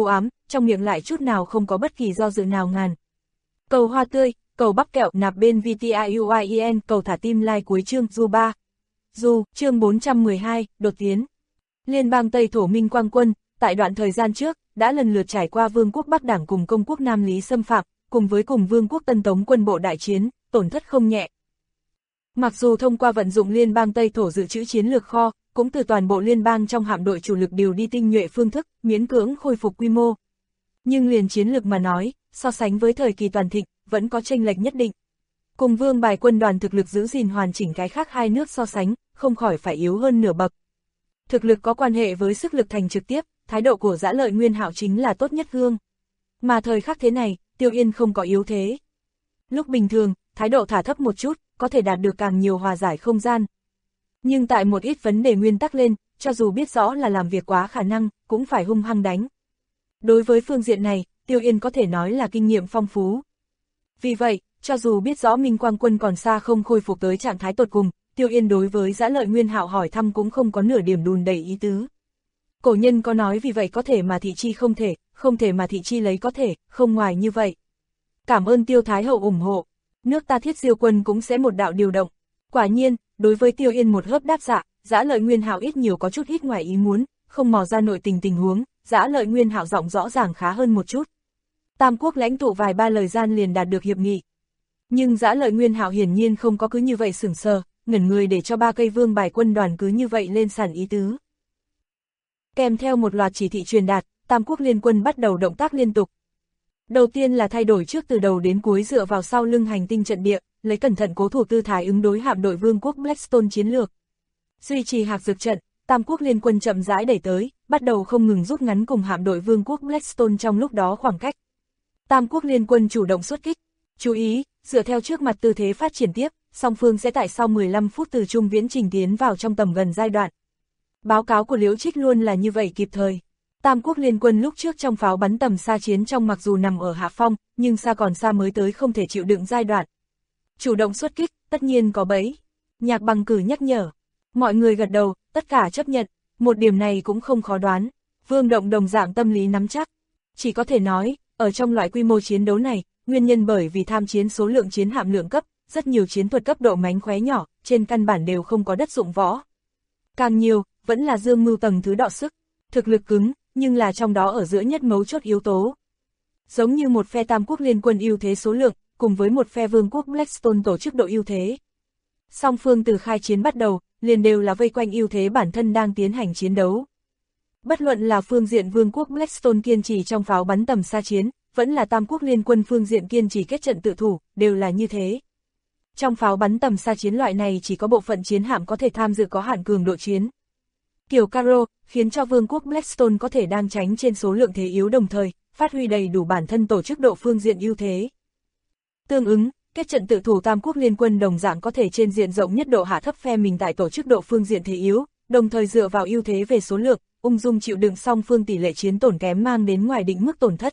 trong miệng lại chút nào không có bất kỳ do dự nào ngàn. Cầu hoa tươi, cầu bắp kẹo nạp bên VTIUIEN, cầu thả tim like cuối chương Du 3. Du, chương 412, đột tiến. Liên bang Tây Thổ Minh Quang Quân, tại đoạn thời gian trước, đã lần lượt trải qua Vương quốc Bắc Đảng cùng Công quốc Nam Lý xâm phạm, cùng Vương quốc Tân Tống quân bộ đại chiến, tổn thất không nhẹ. Mặc dù thông qua vận dụng liên bang Tây Thổ dự trữ chiến lược kho, cũng từ toàn bộ liên bang trong hạm đội chủ lực điều đi tinh nhuệ phương thức, miễn cưỡng khôi phục quy mô. Nhưng liền chiến lược mà nói, so sánh với thời kỳ toàn thịnh, vẫn có chênh lệch nhất định. Cùng Vương Bài quân đoàn thực lực giữ gìn hoàn chỉnh cái khác hai nước so sánh, không khỏi phải yếu hơn nửa bậc. Thực lực có quan hệ với sức lực thành trực tiếp, thái độ của Dã Lợi Nguyên Hạo chính là tốt nhất gương. Mà thời khắc thế này, Tiêu Yên không có yếu thế. Lúc bình thường, thái độ thả thấp một chút, có thể đạt được càng nhiều hòa giải không gian. Nhưng tại một ít vấn đề nguyên tắc lên, cho dù biết rõ là làm việc quá khả năng, cũng phải hung hăng đánh. Đối với phương diện này, Tiêu Yên có thể nói là kinh nghiệm phong phú. Vì vậy, cho dù biết rõ Minh Quang quân còn xa không khôi phục tới trạng thái tột cùng, Tiêu Yên đối với Dã Lợi Nguyên Hạo hỏi thăm cũng không có nửa điểm đùn đẩy ý tứ. Cổ nhân có nói vì vậy có thể mà thị chi không thể, không thể mà thị chi lấy có thể, không ngoài như vậy. Cảm ơn Tiêu Thái Hậu ủng hộ, nước ta Thiết Diêu quân cũng sẽ một đạo điều động. Quả nhiên, đối với Tiêu Yên một hớp đáp dạ, Dã Lợi Nguyên Hạo ít nhiều có chút ít ngoài ý muốn, không mò ra nội tình huống, Dã Lợi Nguyên Hạo giọng rõ ràng khá hơn một chút. Tam quốc lãnh tụ vài ba lời gian liền đạt được hiệp nghị. Nhưng Dã Lợi Nguyên Hạo hiển nhiên không có cứ như vậy sửng sờ, ngẩn người để cho 3 cây Vương Bài quân đoàn cứ như vậy lên sàn ý tứ. Kèm theo một loạt chỉ thị truyền đạt, Tam quốc liên quân bắt đầu động tác liên tục. Đầu tiên là thay đổi trước từ đầu đến cuối dựa vào sau lưng hành tinh trận địa, lấy cẩn thận cố thủ tư thái ứng đối hạm đội Vương quốc Blackstone chiến lược. Duy trì hạc dược trận, Tam quốc liên quân chậm rãi đẩy tới, bắt đầu không ngừng rút ngắn cùng hạm đội Vương quốc Blackstone trong lúc đó khoảng cách. Tam quốc liên quân chủ động xuất kích. Chú ý, dựa theo trước mặt tư thế phát triển tiếp, song phương sẽ tại sau 15 phút từ trung viễn trình tiến vào trong tầm gần giai đoạn. Báo cáo của Liễu Trích luôn là như vậy kịp thời. Tam quốc liên quân lúc trước trong pháo bắn tầm xa chiến trong mặc dù nằm ở hạ phong, nhưng xa còn xa mới tới không thể chịu đựng giai đoạn. Chủ động xuất kích, tất nhiên có bẫy. Nhạc Bằng Cử nhắc nhở. Mọi người gật đầu, tất cả chấp nhận. Một điểm này cũng không khó đoán. Vương Động đồng dạng tâm lý nắm chắc. Chỉ có thể nói, ở trong loại quy mô chiến đấu này, nguyên nhân bởi vì tham chiến số lượng chiến hạm lượng cấp, rất nhiều chiến thuật cấp độ mánh khóe nhỏ, trên căn bản đều không có đất dụng võ. Càng nhiều, vẫn là dương mưu tầng thứ đọ sức, thực lực cứng, nhưng là trong đó ở giữa nhất mấu chốt yếu tố. Giống như một phe Tam quốc liên quân ưu thế số lượng, cùng với một phe Vương quốc Blackstone tổ chức độ ưu thế. Song phương từ khai chiến bắt đầu, liền đều là vây quanh ưu thế bản thân đang tiến hành chiến đấu. Bất luận là phương diện Vương quốc Blackstone kiên trì trong pháo bắn tầm xa chiến, vẫn là Tam quốc liên quân phương diện kiên trì kết trận tự thủ, đều là như thế. Trong pháo bắn tầm xa chiến loại này chỉ có bộ phận chiến hạm có thể tham dự có hạn cường độ chiến. Kiểu Caro, khiến cho Vương quốc Blackstone có thể đang tránh trên số lượng thế yếu đồng thời, phát huy đầy đủ bản thân tổ chức độ phương diện ưu thế. Tương ứng, kết trận tự thủ Tam quốc liên quân đồng dạng có thể trên diện rộng nhất độ hạ thấp phe mình tại tổ chức độ phương diện thế yếu, đồng thời dựa vào ưu thế về số lượng, ung dung chịu đựng song phương tỷ lệ chiến tổn kém mang đến ngoài định mức tổn thất.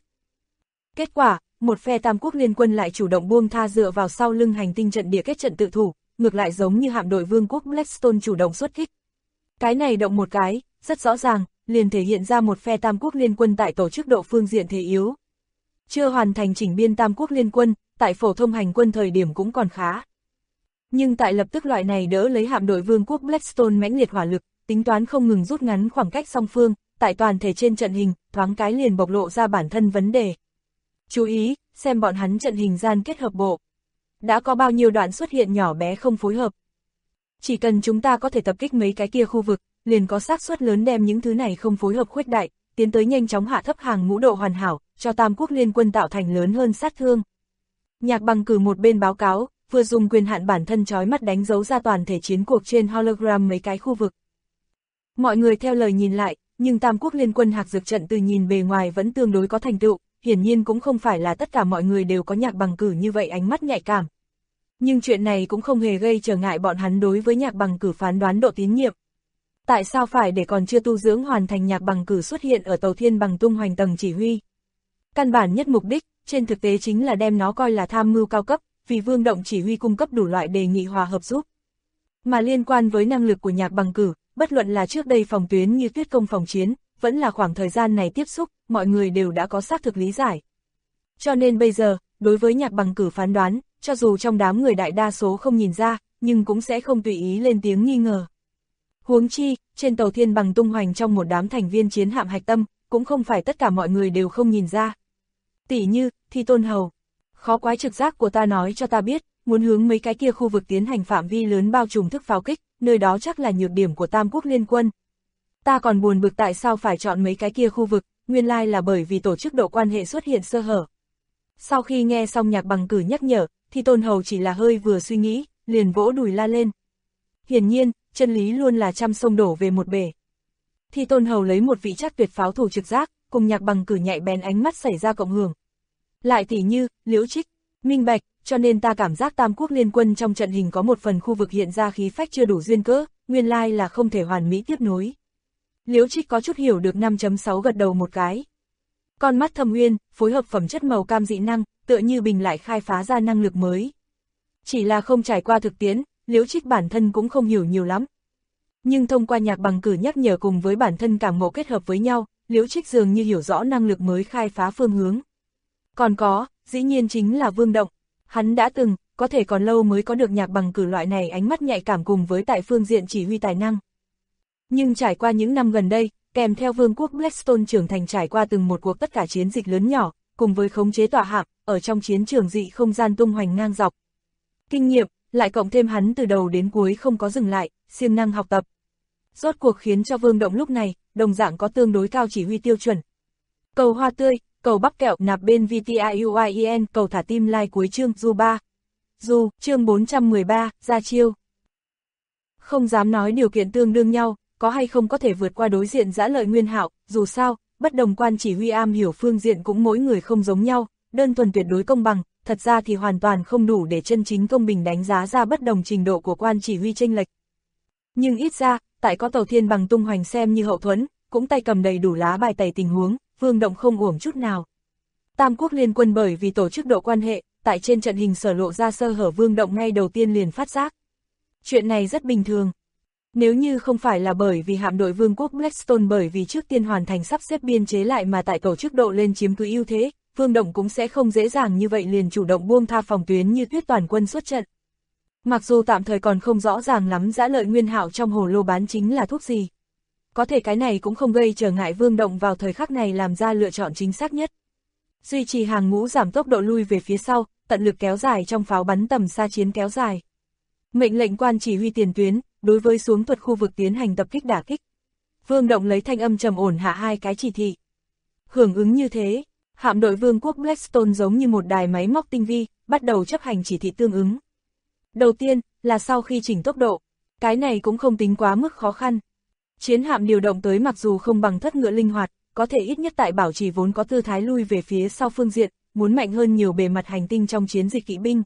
Kết quả, một phe Tam quốc liên quân lại chủ động buông tha dựa vào sau lưng hành tinh trận địa kết trận tự thủ, ngược lại giống như hạm đội Vương quốc Blackstone chủ động xuất kích. Cái này động một cái, rất rõ ràng, liền thể hiện ra một phe Tam quốc liên quân tại tổ chức độ phương diện thế yếu. Chưa hoàn thành chỉnh biên Tam quốc liên quân, tại phổ thông hành quân thời điểm cũng còn khá. Nhưng tại lập tức loại này đỡ lấy hạm đội Vương quốc Blackstone mãnh liệt hỏa lực, tính toán không ngừng rút ngắn khoảng cách song phương, tại toàn thể trên trận hình, thoáng cái liền bộc lộ ra bản thân vấn đề. Chú ý, xem bọn hắn trận hình gian kết hợp bộ. Đã có bao nhiêu đoạn xuất hiện nhỏ bé không phối hợp. Chỉ cần chúng ta có thể tập kích mấy cái kia khu vực, liền có xác suất lớn đem những thứ này không phối hợp khuếch đại, tiến tới nhanh chóng hạ thấp hàng ngũ độ hoàn hảo, cho Tam quốc liên quân tạo thành lớn hơn sát thương. Nhạc Bằng Cử một bên báo cáo, vừa dùng quyền hạn bản thân chói mắt đánh dấu ra toàn thể chiến cuộc trên hologram mấy cái khu vực. Mọi người theo lời nhìn lại, nhưng Tam quốc liên quân hạc dược trận từ nhìn bề ngoài vẫn tương đối có thành tựu, hiển nhiên cũng không phải là tất cả mọi người đều có Nhạc Bằng Cử như vậy ánh mắt nhạy cảm. Nhưng chuyện này cũng không hề gây trở ngại bọn hắn đối với Nhạc Bằng Cử phán đoán độ tín nhiệm. Tại sao phải để còn chưa tu dưỡng hoàn thành Nhạc Bằng Cử xuất hiện ở tàu thiên bằng tung hoành tầng chỉ huy? Căn bản nhất mục đích, trên thực tế chính là đem nó coi là tham mưu cao cấp, vì Vương Động chỉ huy cung cấp đủ loại đề nghị hòa hợp giúp. Mà liên quan với năng lực của Nhạc Bằng Cử, bất luận là trước đây phòng tuyến như Tuyết Công phòng chiến, vẫn là khoảng thời gian này tiếp xúc, mọi người đều đã có xác thực lý giải. Cho nên bây giờ, đối với Nhạc Bằng Cử phán đoán, cho dù trong đám người đại đa số không nhìn ra, nhưng cũng sẽ không tùy ý lên tiếng nghi ngờ. Huống chi, trên tàu Thiên Bằng tung hoành trong một đám thành viên chiến hạm hạch tâm, cũng không phải tất cả mọi người đều không nhìn ra. Tỷ như, Thi Tôn Hầu. Khó quái trực giác của ta nói cho ta biết, muốn hướng mấy cái kia khu vực tiến hành phạm vi lớn bao trùm thức pháo kích, nơi đó chắc là nhược điểm của Tam Quốc Liên Quân. Ta còn buồn bực tại sao phải chọn mấy cái kia khu vực, nguyên lai là bởi vì tổ chức độ quan hệ xuất hiện sơ hở. Sau khi nghe xong Nhạc Bằng Cử nhắc nhở, Thi Tôn Hầu chỉ là hơi vừa suy nghĩ, liền vỗ đùi la lên. Hiển nhiên, chân lý luôn là trăm sông đổ về một bể. Thi Tôn Hầu lấy một vị chắc tuyệt pháo thủ trực giác, cùng Nhạc Bằng Cử nhạy bén ánh mắt xảy ra cộng hưởng. Lại tỷ như, Liễu Trích, minh bạch, cho nên ta cảm giác Tam Quốc Liên Quân trong trận hình có một phần khu vực hiện ra khí phách chưa đủ duyên cớ, nguyên lai là không thể hoàn mỹ tiếp nối. Liễu Trích có chút hiểu được 5.6 gật đầu một cái. Con mắt thâm uyên, phối hợp phẩm chất màu cam dị năng, tựa như bình lại khai phá ra năng lực mới. Chỉ là không trải qua thực tiễn, Liễu Trích bản thân cũng không hiểu nhiều lắm. Nhưng thông qua Nhạc Bằng Cử nhắc nhở cùng với bản thân cảm ngộ kết hợp với nhau, Liễu Trích dường như hiểu rõ năng lực mới khai phá phương hướng. Còn có, dĩ nhiên chính là Vương Động. Hắn đã từng, có thể còn lâu mới có được Nhạc Bằng Cử loại này ánh mắt nhạy cảm cùng với tại phương diện chỉ huy tài năng. Nhưng trải qua những năm gần đây, kèm theo Vương quốc Blackstone trưởng thành trải qua từng một cuộc tất cả chiến dịch lớn nhỏ, cùng với khống chế tọa hạm, ở trong chiến trường dị không gian tung hoành ngang dọc. Kinh nghiệm, lại cộng thêm hắn từ đầu đến cuối không có dừng lại, siêng năng học tập. Rốt cuộc khiến cho Vương Động lúc này, đồng dạng có tương đối cao chỉ huy tiêu chuẩn. Cầu hoa tươi, cầu bắp kẹo nạp bên VTIUIEN, cầu thả tim like cuối chương Du 3. Du, chương 413, ra chiêu. Không dám nói điều kiện tương đương nhau, có hay không có thể vượt qua đối diện Dã Lợi Nguyên Hạo, dù sao, bất đồng quan chỉ huy am hiểu phương diện cũng mỗi người không giống nhau, đơn thuần tuyệt đối công bằng, thật ra thì hoàn toàn không đủ để chân chính công bình đánh giá ra bất đồng trình độ của quan chỉ huy chênh lệch. Nhưng ít ra, tại có tàu Thiên Bằng tung hoành xem như hậu thuẫn, cũng tay cầm đầy đủ lá bài tẩy tình huống, Vương Động không uổng chút nào. Tam Quốc Liên Quân bởi vì tổ chức độ quan hệ, tại trên trận hình sở lộ ra sơ hở Vương Động ngay đầu tiên liền phát giác. Chuyện này rất bình thường. Nếu như không phải là bởi vì hạm đội Vương quốc Blackstone bởi vì trước tiên hoàn thành sắp xếp biên chế lại mà tại tổ chức độ lên chiếm cứ ưu thế, Vương Động cũng sẽ không dễ dàng như vậy liền chủ động buông tha phòng tuyến như Tuyết toàn quân xuất trận. Mặc dù tạm thời còn không rõ ràng lắm Dã Lợi Nguyên Hạo trong hồ lô bán chính là thuốc gì. Có thể cái này cũng không gây trở ngại Vương Động vào thời khắc này làm ra lựa chọn chính xác nhất. Duy trì hàng ngũ giảm tốc độ lui về phía sau, tận lực kéo dài trong pháo bắn tầm xa chiến kéo dài. Mệnh lệnh quan chỉ huy tiền tuyến, đối với xuống thuật khu vực tiến hành tập kích đả kích. Vương Động lấy thanh âm trầm ổn hạ hai cái chỉ thị. Hưởng ứng như thế, hạm đội Vương quốc Blackstone giống như một đài máy móc tinh vi, bắt đầu chấp hành chỉ thị tương ứng. Đầu tiên, là sau khi chỉnh tốc độ, cái này cũng không tính quá mức khó khăn. Chiến hạm điều động tới mặc dù không bằng thất ngựa linh hoạt, có thể ít nhất tại bảo trì vốn có tư thái lui về phía sau phương diện, muốn mạnh hơn nhiều bề mặt hành tinh trong chiến dịch kỵ binh.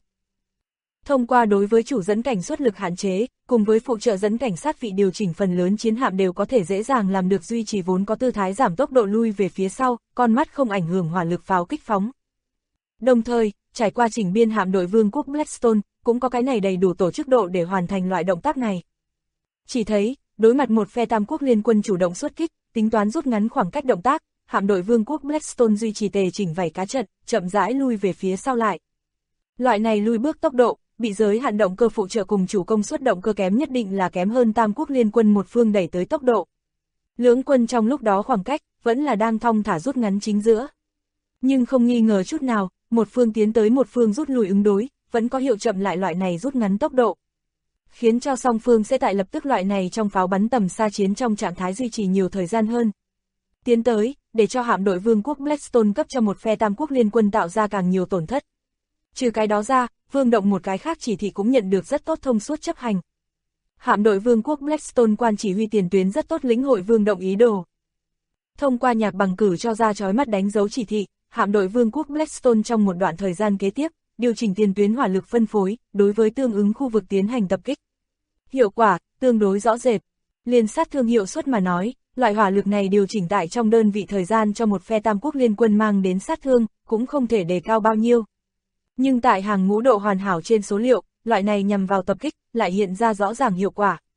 Thông qua đối với chủ dẫn cảnh xuất lực hạn chế, cùng với phụ trợ dẫn cảnh sát vị điều chỉnh phần lớn chiến hạm đều có thể dễ dàng làm được duy trì vốn có tư thái giảm tốc độ lui về phía sau, con mắt không ảnh hưởng hỏa lực pháo kích phóng. Đồng thời, trải qua chỉnh biên hạm đội Vương quốc Blackstone, cũng có cái này đầy đủ tổ chức độ để hoàn thành loại động tác này. Chỉ thấy, đối mặt một phe Tam Quốc Liên Quân chủ động xuất kích, tính toán rút ngắn khoảng cách động tác, hạm đội Vương quốc Blackstone duy trì tề chỉnh vảy cá trận, chậm rãi lui về phía sau lại. Loại này lui bước tốc độ, bị giới hạn động cơ phụ trợ cùng chủ công suất động cơ kém nhất định là kém hơn Tam Quốc Liên Quân một phương đẩy tới tốc độ. Lưỡng quân trong lúc đó khoảng cách, vẫn là đang thong thả rút ngắn chính giữa. Nhưng không nghi ngờ chút nào, một phương tiến tới một phương rút lùi ứng đối, vẫn có hiệu chậm lại loại này rút ngắn tốc độ. Khiến cho song phương sẽ tại lập tức loại này trong pháo bắn tầm xa chiến trong trạng thái duy trì nhiều thời gian hơn. Tiến tới, để cho hạm đội Vương quốc Blackstone cấp cho một phe Tam Quốc Liên Quân tạo ra càng nhiều tổn thất. Trừ cái đó ra, Vương Động một cái khác chỉ thị cũng nhận được rất tốt thông suốt chấp hành. Hạm đội Vương quốc Blackstone quan chỉ huy tiền tuyến rất tốt lĩnh hội Vương Động ý đồ. Thông qua Nhạc Bằng Cử cho ra chói mắt đánh dấu chỉ thị, hạm đội Vương quốc Blackstone trong một đoạn thời gian kế tiếp, điều chỉnh tiền tuyến hỏa lực phân phối, đối với tương ứng khu vực tiến hành tập kích. Hiệu quả, tương đối rõ rệt. Liên sát thương hiệu suất mà nói, loại hỏa lực này điều chỉnh tại trong đơn vị thời gian cho một phe Tam Quốc Liên Quân mang đến sát thương, cũng không thể đề cao bao nhiêu. Nhưng tại hàng ngũ độ hoàn hảo trên số liệu, loại này nhằm vào tập kích, lại hiện ra rõ ràng hiệu quả.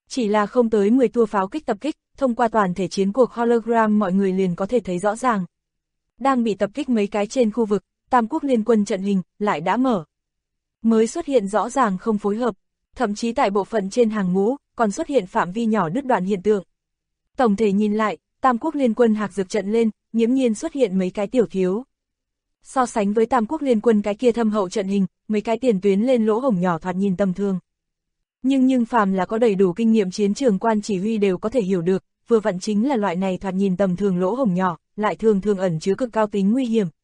Chỉ là không tới 10 tua pháo kích tập kích, thông qua toàn thể chiến cuộc hologram mọi người liền có thể thấy rõ ràng. Đang bị tập kích mấy cái trên khu vực, Tam Quốc Liên Quân trận hình lại đã mới xuất hiện rõ ràng không phối hợp, thậm chí tại bộ phận trên hàng ngũ còn xuất hiện phạm vi nhỏ đứt đoạn hiện tượng. Tổng thể nhìn lại, Tam Quốc Liên Quân hạc dược trận lên, nghiễm nhiên xuất hiện mấy cái tiểu thiếu. So sánh với Tam Quốc Liên Quân cái kia thâm hậu trận hình, mấy cái tiền tuyến lên lỗ hổng nhỏ thoạt nhìn tầm thường. Nhưng phàm là có đầy đủ kinh nghiệm chiến trường quan chỉ huy đều có thể hiểu được, vừa vặn chính là loại này thoạt nhìn tầm thường lỗ hổng nhỏ, lại thường thường ẩn chứa cực cao tính nguy hiểm.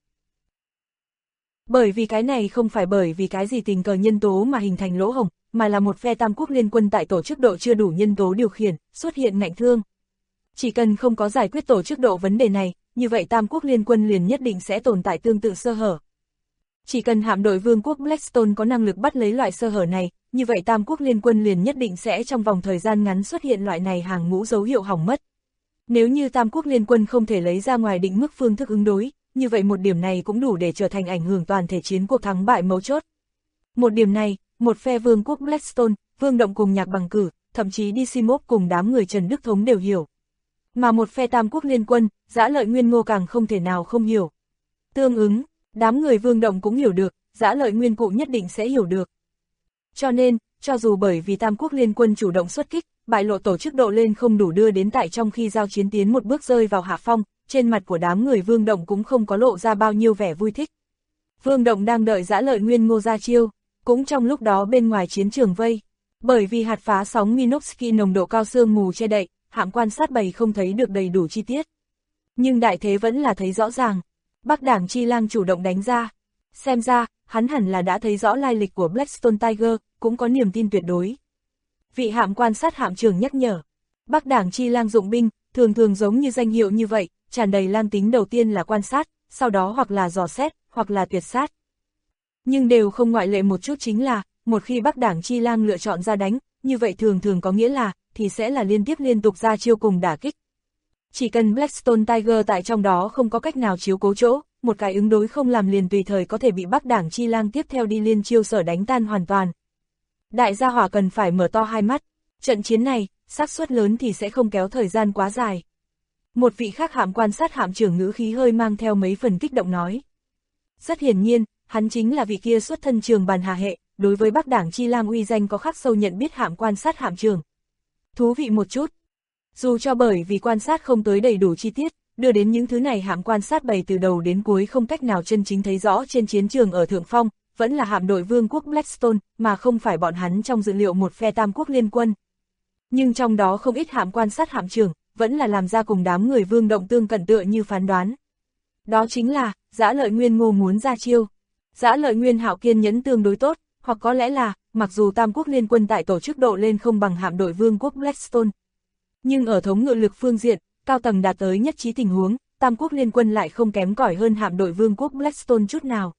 Bởi vì cái này không phải bởi vì cái gì tình cờ nhân tố mà hình thành lỗ hổng, mà là một phe Tam Quốc Liên Quân tại tổ chức độ chưa đủ nhân tố điều khiển, xuất hiện ngạnh thương. Chỉ cần không có giải quyết tổ chức độ vấn đề này, như vậy Tam Quốc Liên Quân liền nhất định sẽ tồn tại tương tự sơ hở. Chỉ cần hạm đội Vương quốc Blackstone có năng lực bắt lấy loại sơ hở này, như vậy Tam Quốc Liên Quân liền nhất định sẽ trong vòng thời gian ngắn xuất hiện loại này hàng ngũ dấu hiệu hỏng mất. Nếu như Tam Quốc Liên Quân không thể lấy ra ngoài định mức phương thức ứng đối, như vậy một điểm này cũng đủ để trở thành ảnh hưởng toàn thể chiến cuộc thắng bại mấu chốt. Một điểm này, một phe Vương quốc Blackstone, Vương Động cùng Nhạc Bằng Cử, thậm chí Dysimov cùng đám người Trần Đức Thống đều hiểu. Mà một phe Tam Quốc Liên Quân, Dã Lợi Nguyên Ngô càng không thể nào không hiểu. Tương ứng, đám người Vương Động cũng hiểu được, Dã Lợi Nguyên Cụ nhất định sẽ hiểu được. Cho nên, cho dù bởi vì Tam Quốc Liên Quân chủ động xuất kích, bại lộ tổ chức độ lên không đủ đưa đến tại trong khi giao chiến tiến một bước rơi vào hạ phong, trên mặt của đám người Vương Động cũng không có lộ ra bao nhiêu vẻ vui thích. Vương Động đang đợi Dã Lợi Nguyên Ngô ra chiêu, cũng trong lúc đó bên ngoài chiến trường vây. Bởi vì hạt phá sóng Minovsky nồng độ cao sương mù che đậy, hạm quan sát bầy không thấy được đầy đủ chi tiết. Nhưng đại thế vẫn là thấy rõ ràng. Bắc Đảng Chi Lang chủ động đánh ra. Xem ra, hắn hẳn là đã thấy rõ lai lịch của Blackstone Tiger, cũng có niềm tin tuyệt đối. Vị hạm quan sát hạm trưởng nhắc nhở. Bắc Đảng Chi Lang dụng binh, thường thường giống như danh hiệu như vậy, tràn đầy lang tính đầu tiên là quan sát, sau đó hoặc là dò xét, hoặc là tuyệt sát. Nhưng đều không ngoại lệ một chút chính là, một khi Bắc Đảng Chi Lang lựa chọn ra đánh, như vậy thường thường có nghĩa là, thì sẽ là liên tục ra chiêu cùng đả kích. Chỉ cần Blackstone Tiger tại trong đó không có cách nào chiếu cố chỗ, một cái ứng đối không làm liền tùy thời có thể bị Bắc Đảng Chi Lang tiếp theo đi liên chiêu sở đánh tan hoàn toàn. Đại gia hỏa cần phải mở to hai mắt, trận chiến này, xác suất lớn thì sẽ không kéo thời gian quá dài. Một vị khác hạm quan sát hạm trưởng ngữ khí hơi mang theo mấy phần kích động nói. Rất hiển nhiên, hắn chính là vị kia xuất thân Trường Bàn Hà hệ, đối với Bắc Đảng Chi Lang uy danh có khắc sâu nhận biết hạm quan sát hạm trưởng. Thú vị một chút. Dù cho bởi vì quan sát không tới đầy đủ chi tiết, đưa đến những thứ này hạm quan sát bày từ đầu đến cuối không cách nào chân chính thấy rõ trên chiến trường ở thượng phong, vẫn là hạm đội Vương quốc Blackstone, mà không phải bọn hắn trong dự liệu một phe Tam Quốc Liên Quân. Nhưng trong đó không ít hạm quan sát hạm trưởng, vẫn là làm ra cùng đám người Vương Động tương cận tựa như phán đoán. Đó chính là, Dã Lợi Nguyên Ngô muốn ra chiêu. Dã Lợi Nguyên Hạo kiên nhẫn tương đối tốt, hoặc có lẽ là, mặc dù Tam Quốc Liên Quân tại tổ chức độ lên không bằng hạm đội Vương quốc Blackstone. Nhưng ở thống ngự lực phương diện, cao tầng đạt tới nhất trí tình huống, Tam Quốc Liên Quân lại không kém cỏi hơn hạm đội Vương quốc Blackstone chút nào.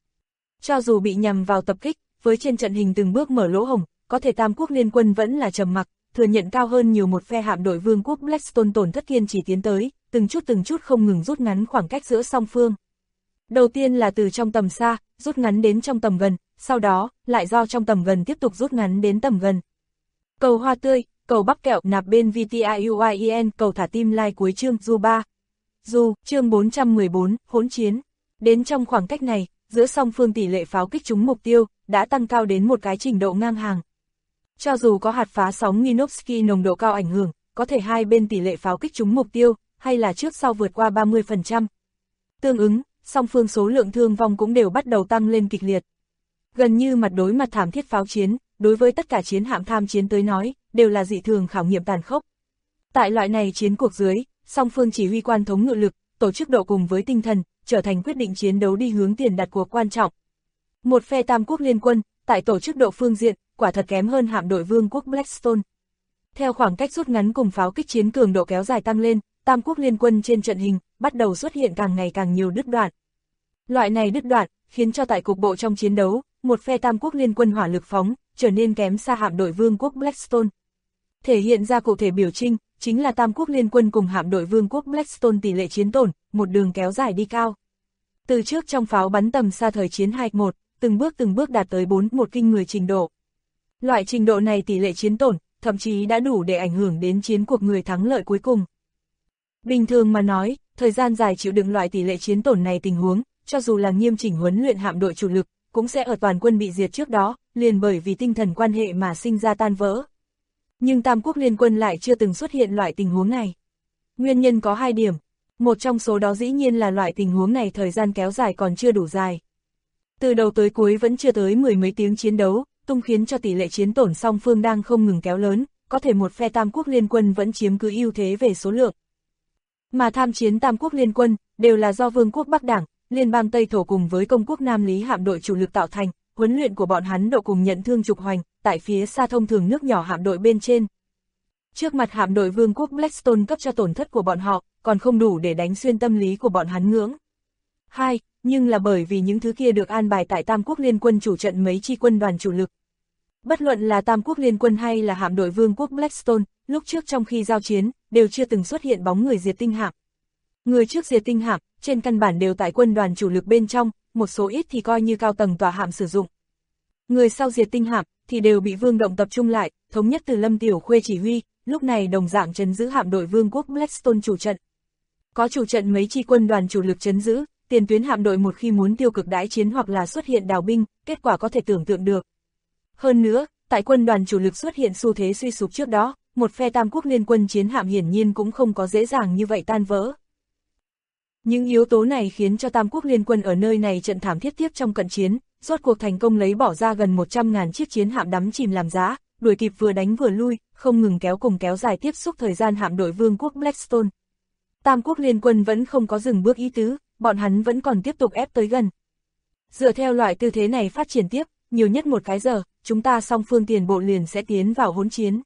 Cho dù bị nhằm vào tập kích, với trên trận hình từng bước mở lỗ hổng, có thể Tam Quốc Liên Quân vẫn là trầm mặc, thừa nhận cao hơn nhiều một phe hạm đội Vương quốc Blackstone tổn thất kiên trì tiến tới, từng chút không ngừng rút ngắn khoảng cách giữa song phương. Đầu tiên là từ trong tầm xa, rút ngắn đến trong tầm gần, sau đó, lại do trong tầm gần tiếp tục rút ngắn đến tầm gần. Cầu hoa tươi, cầu bắp kẹo nạp bên VTIUIEN, cầu thả tim like cuối chương Du 3. Du, chương 414, hỗn chiến. Đến trong khoảng cách này, giữa song phương tỷ lệ pháo kích trúng mục tiêu, đã tăng cao đến một cái trình độ ngang hàng. Cho dù có hạt phá sóng Minovsky nồng độ cao ảnh hưởng, có thể hai bên tỷ lệ pháo kích trúng mục tiêu, hay là trước sau vượt qua 30%. Tương ứng, song phương số lượng thương vong cũng đều bắt đầu tăng lên kịch liệt. Gần như mặt đối mặt thảm thiết pháo chiến, đối với tất cả chiến hạm tham chiến tới nói, đều là dị thường khảo nghiệm tàn khốc. Tại loại này chiến cuộc dưới, song phương chỉ huy quan thống ngự lực, tổ chức độ cùng với tinh thần, trở thành quyết định chiến đấu đi hướng tiền đặt cuộc quan trọng. Một phe Tam Quốc Liên Quân, tại tổ chức độ phương diện, quả thật kém hơn hạm đội Vương quốc Blackstone. Theo khoảng cách rút ngắn cùng pháo kích chiến cường độ kéo dài tăng lên, Tam Quốc Liên Quân trên trận hình, bắt đầu xuất hiện càng ngày càng nhiều đứt đoạn. Loại này đứt đoạn, khiến cho tại cục bộ trong chiến đấu, một phe Tam Quốc Liên Quân hỏa lực phóng, trở nên kém xa hạm đội Vương quốc Blackstone. Thể hiện ra cụ thể biểu trưng, chính là Tam Quốc Liên Quân cùng hạm đội Vương quốc Blackstone tỷ lệ chiến tổn, một đường kéo dài đi cao. Từ trước trong pháo bắn tầm xa thời chiến 2-1, từng bước đạt tới 4-1 kinh người trình độ. Loại trình độ này tỷ lệ chiến tổn, thậm chí đã đủ để ảnh hưởng đến chiến cuộc người thắng lợi cuối cùng. Bình thường mà nói, thời gian dài chịu đựng loại tỷ lệ chiến tổn này tình huống, cho dù là nghiêm chỉnh huấn luyện hạm đội chủ lực, cũng sẽ ở toàn quân bị diệt trước đó, liền bởi vì tinh thần quan hệ mà sinh ra tan vỡ. Nhưng Tam Quốc Liên Quân lại chưa từng xuất hiện loại tình huống này. Nguyên nhân có 2 điểm. Một trong số đó dĩ nhiên là loại tình huống này thời gian kéo dài còn chưa đủ dài. Từ đầu tới cuối vẫn chưa tới 10 mấy tiếng chiến đấu, tung khiến cho tỷ lệ chiến tổn song phương đang không ngừng kéo lớn, có thể một phe Tam Quốc Liên Quân vẫn chiếm cứ ưu thế về số lượng. Mà tham chiến Tam Quốc Liên Quân đều là do Vương quốc Bắc Đảng, Liên bang Tây Thổ cùng với Công quốc Nam Lý hạm đội chủ lực tạo thành, huấn luyện của bọn hắn độ cùng nhận thương trục hoành, tại phía xa thông thường nước nhỏ hạm đội bên trên. Trước mặt hạm đội Vương quốc Blackstone cấp cho tổn thất của bọn họ, còn không đủ để đánh xuyên tâm lý của bọn hắn ngưỡng. 2. Nhưng là bởi vì những thứ kia được an bài tại Tam Quốc Liên Quân chủ trận mấy chi quân đoàn chủ lực. Bất luận là Tam Quốc Liên Quân hay là hạm đội Vương quốc Blackstone, lúc trước trong khi giao chiến, đều chưa từng xuất hiện bóng người diệt tinh hạm. Người trước diệt tinh hạm, trên căn bản đều tại quân đoàn chủ lực bên trong, một số ít thì coi như cao tầng tòa hạm sử dụng. Người sau diệt tinh hạm, thì đều bị Vương Động tập trung lại, thống nhất từ Lâm Tiểu Khuê chỉ huy, lúc này đồng dạng trấn giữ hạm đội Vương quốc Blackstone chủ trận. Có chủ trận mấy chi quân đoàn chủ lực trấn giữ, tiền tuyến hạm đội một khi muốn tiêu cực đãi chiến hoặc là xuất hiện đào binh, kết quả có thể tưởng tượng được. Hơn nữa, tại quân đoàn chủ lực xuất hiện xu thế suy sụp trước đó, một phe Tam Quốc Liên Quân chiến hạm hiển nhiên cũng không có dễ dàng như vậy tan vỡ. Những yếu tố này khiến cho Tam Quốc Liên Quân ở nơi này trận thảm thiết tiếp trong cận chiến, rốt cuộc thành công lấy bỏ ra gần 100.000 chiếc chiến hạm đắm chìm làm giá, đuổi kịp vừa đánh vừa lui, không ngừng kéo dài tiếp xúc thời gian hạm đội Vương quốc Blackstone. Tam Quốc Liên Quân vẫn không có dừng bước ý tứ, bọn hắn vẫn còn tiếp tục ép tới gần. Dựa theo loại tư thế này phát triển tiếp, nhiều nhất 1 cái giờ, chúng ta song phương tiền bộ liền sẽ tiến vào hỗn chiến.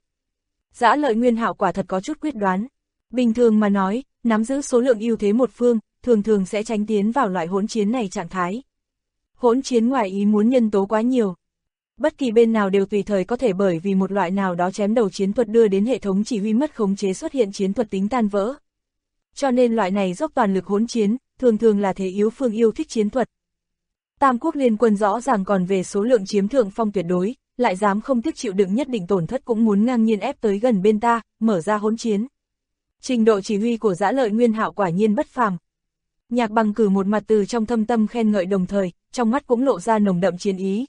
Dã Lợi Nguyên Hạo quả thật có chút quyết đoán. Bình thường mà nói, nắm giữ số lượng ưu thế một phương, thường sẽ tránh tiến vào loại hỗn chiến này trạng thái. Hỗn chiến ngoài ý muốn nhân tố quá nhiều. Bất kỳ bên nào đều tùy thời có thể bởi vì một loại nào đó chém đầu chiến thuật đưa đến hệ thống chỉ huy mất khống chế xuất hiện chiến thuật tính tan vỡ. Cho nên loại này dốc toàn lực hỗn chiến, thường là thế yếu phương yêu thích chiến thuật. Tam Quốc Liên Quân rõ ràng còn về số lượng chiếm thượng phong tuyệt đối, lại dám không tiếc chịu đựng nhất định tổn thất cũng muốn ngang nhiên ép tới gần bên ta, mở ra hỗn chiến. Trình độ chỉ huy của Dã Lợi Nguyên Hạo quả nhiên bất phàm. Nhạc Bằng Cử một mặt từ trong thâm tâm khen ngợi đồng thời, trong mắt cũng lộ ra nồng đậm chiến ý.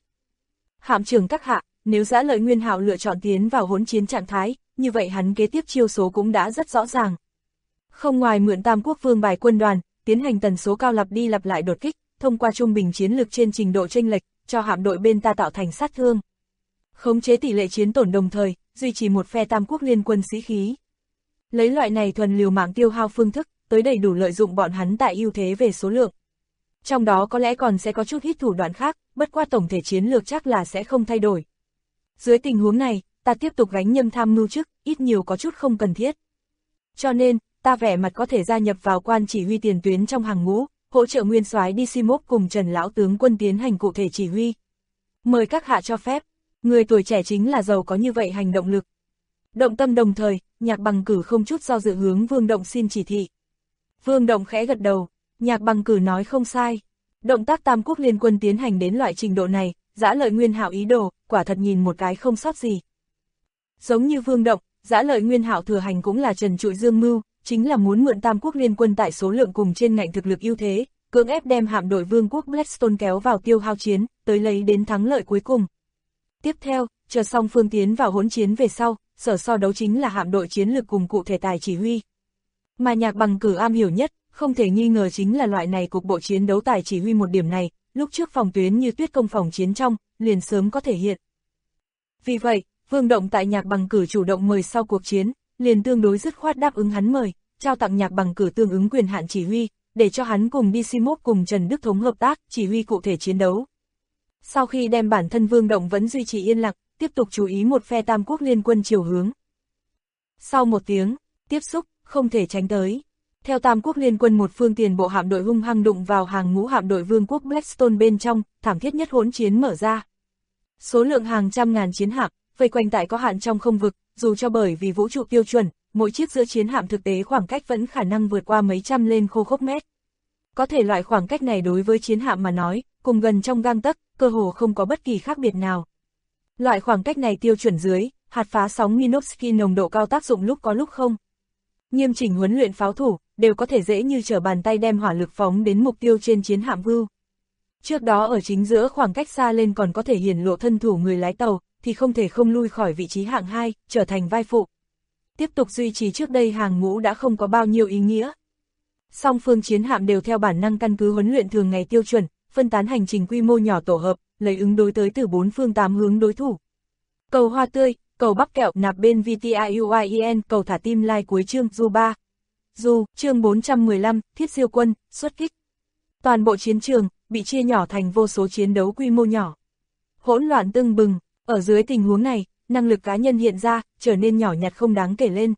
Hạm trưởng các hạ, nếu Dã Lợi Nguyên Hạo lựa chọn tiến vào hỗn chiến trạng thái, như vậy hắn kế tiếp chiêu số cũng đã rất rõ ràng. Không ngoài mượn Tam Quốc Vương bài quân đoàn, tiến hành tần số cao lặp đi lặp lại đột kích, thông qua trung bình chiến lực trên trình độ chênh lệch, cho hạm đội bên ta tạo thành sát thương. Khống chế tỷ lệ chiến tổn đồng thời, duy trì một phe Tam Quốc Liên Quân sĩ khí. Lấy loại này thuần liều mạng tiêu hao phương thức, tới đầy đủ lợi dụng bọn hắn tại ưu thế về số lượng. Trong đó có lẽ còn sẽ có chút ít thủ đoạn khác, bất qua tổng thể chiến lược chắc là sẽ không thay đổi. Dưới tình huống này, ta tiếp tục gánh nhâm tham mưu chức, ít nhiều có chút không cần thiết. Cho nên, ta vẻ mặt có thể gia nhập vào quan chỉ huy tiền tuyến trong hàng ngũ, hỗ trợ nguyên soái Dysimov cùng Trần lão tướng quân tiến hành cụ thể chỉ huy. Mời các hạ cho phép, người tuổi trẻ chính là giàu có như vậy hành động lực. Động tâm đồng thời, Nhạc Bằng Cử không chút do dự hướng Vương Động xin chỉ thị. Vương Động khẽ gật đầu, Nhạc Bằng Cử nói không sai. Động tác Tam Quốc Liên Quân tiến hành đến loại trình độ này, Dã Lợi Nguyên Hạo ý đồ, quả thật nhìn một cái không sót gì. Giống như Vương Động, Dã Lợi Nguyên Hạo thừa hành cũng là trần trụi dương mưu, chính là muốn mượn Tam Quốc Liên Quân tại số lượng cùng trên ngạnh thực lực ưu thế, cưỡng ép đem hạm đội Vương quốc Blackstone kéo vào tiêu hao chiến, tới lấy đến thắng lợi cuối cùng. Tiếp theo, chờ song phương tiến vào hỗn chiến về sau, sở so đấu chính là hạm đội chiến lược cùng cụ thể tài chỉ huy. Mà Nhạc Bằng Cử am hiểu nhất, không thể nghi ngờ chính là loại này cục bộ chiến đấu tài chỉ huy một điểm này, lúc trước phòng tuyến như tuyết công phòng chiến trong, liền sớm có thể hiện. Vì vậy, Vương Động tại Nhạc Bằng Cử chủ động mời sau cuộc chiến, liền tương đối dứt khoát đáp ứng hắn mời, trao tặng Nhạc Bằng Cử tương ứng quyền hạn chỉ huy, để cho hắn cùng Dysimov cùng Trần Đức Thống hợp tác, chỉ huy cụ thể chiến đấu. Sau khi đem bản thân Vương Động vẫn duy trì yên lặng, tiếp tục chú ý một phe Tam Quốc Liên Quân chiều hướng. Sau một tiếng, tiếp xúc, không thể tránh tới. Theo Tam Quốc Liên Quân một phương tiền bộ hạm đội hung hăng đụng vào hàng ngũ hạm đội Vương quốc Blackstone bên trong, thảm thiết nhất hỗn chiến mở ra. Số lượng hàng trăm ngàn chiến hạm, vây quanh tại có hạn trong không vực, dù cho bởi vì vũ trụ tiêu chuẩn, mỗi chiếc giữa chiến hạm thực tế khoảng cách vẫn khả năng vượt qua mấy trăm lên khô khốc mét. Có thể loại khoảng cách này đối với chiến hạm mà nói, cùng gần trong gang tấc, cơ hồ không có bất kỳ khác biệt nào. Loại khoảng cách này tiêu chuẩn dưới, hạt phá sóng Minovsky nồng độ cao tác dụng lúc có lúc không. Nghiêm chỉnh huấn luyện pháo thủ, đều có thể dễ như trở bàn tay đem hỏa lực phóng đến mục tiêu trên chiến hạm Vưu. Trước đó ở chính giữa khoảng cách xa lên còn có thể hiển lộ thân thủ người lái tàu, thì không thể không lui khỏi vị trí hạng 2, trở thành vai phụ. Tiếp tục duy trì trước đây hàng ngũ đã không có bao nhiêu ý nghĩa. Song phương chiến hạm đều theo bản năng căn cứ huấn luyện thường ngày tiêu chuẩn, phân tán hành trình quy mô nhỏ tổ hợp, lấy ứng đối tới từ 4 phương 8 hướng đối thủ. Cầu hoa tươi, cầu bắp kẹo nạp bên VTIUIEN, cầu thả tim like cuối chương Du 3. Du, chương 415, Thiết Diêu quân, xuất kích. Toàn bộ chiến trường bị chia nhỏ thành vô số chiến đấu quy mô nhỏ. Hỗn loạn tưng bừng, ở dưới tình huống này, năng lực cá nhân hiện ra, trở nên nhỏ nhặt không đáng kể lên.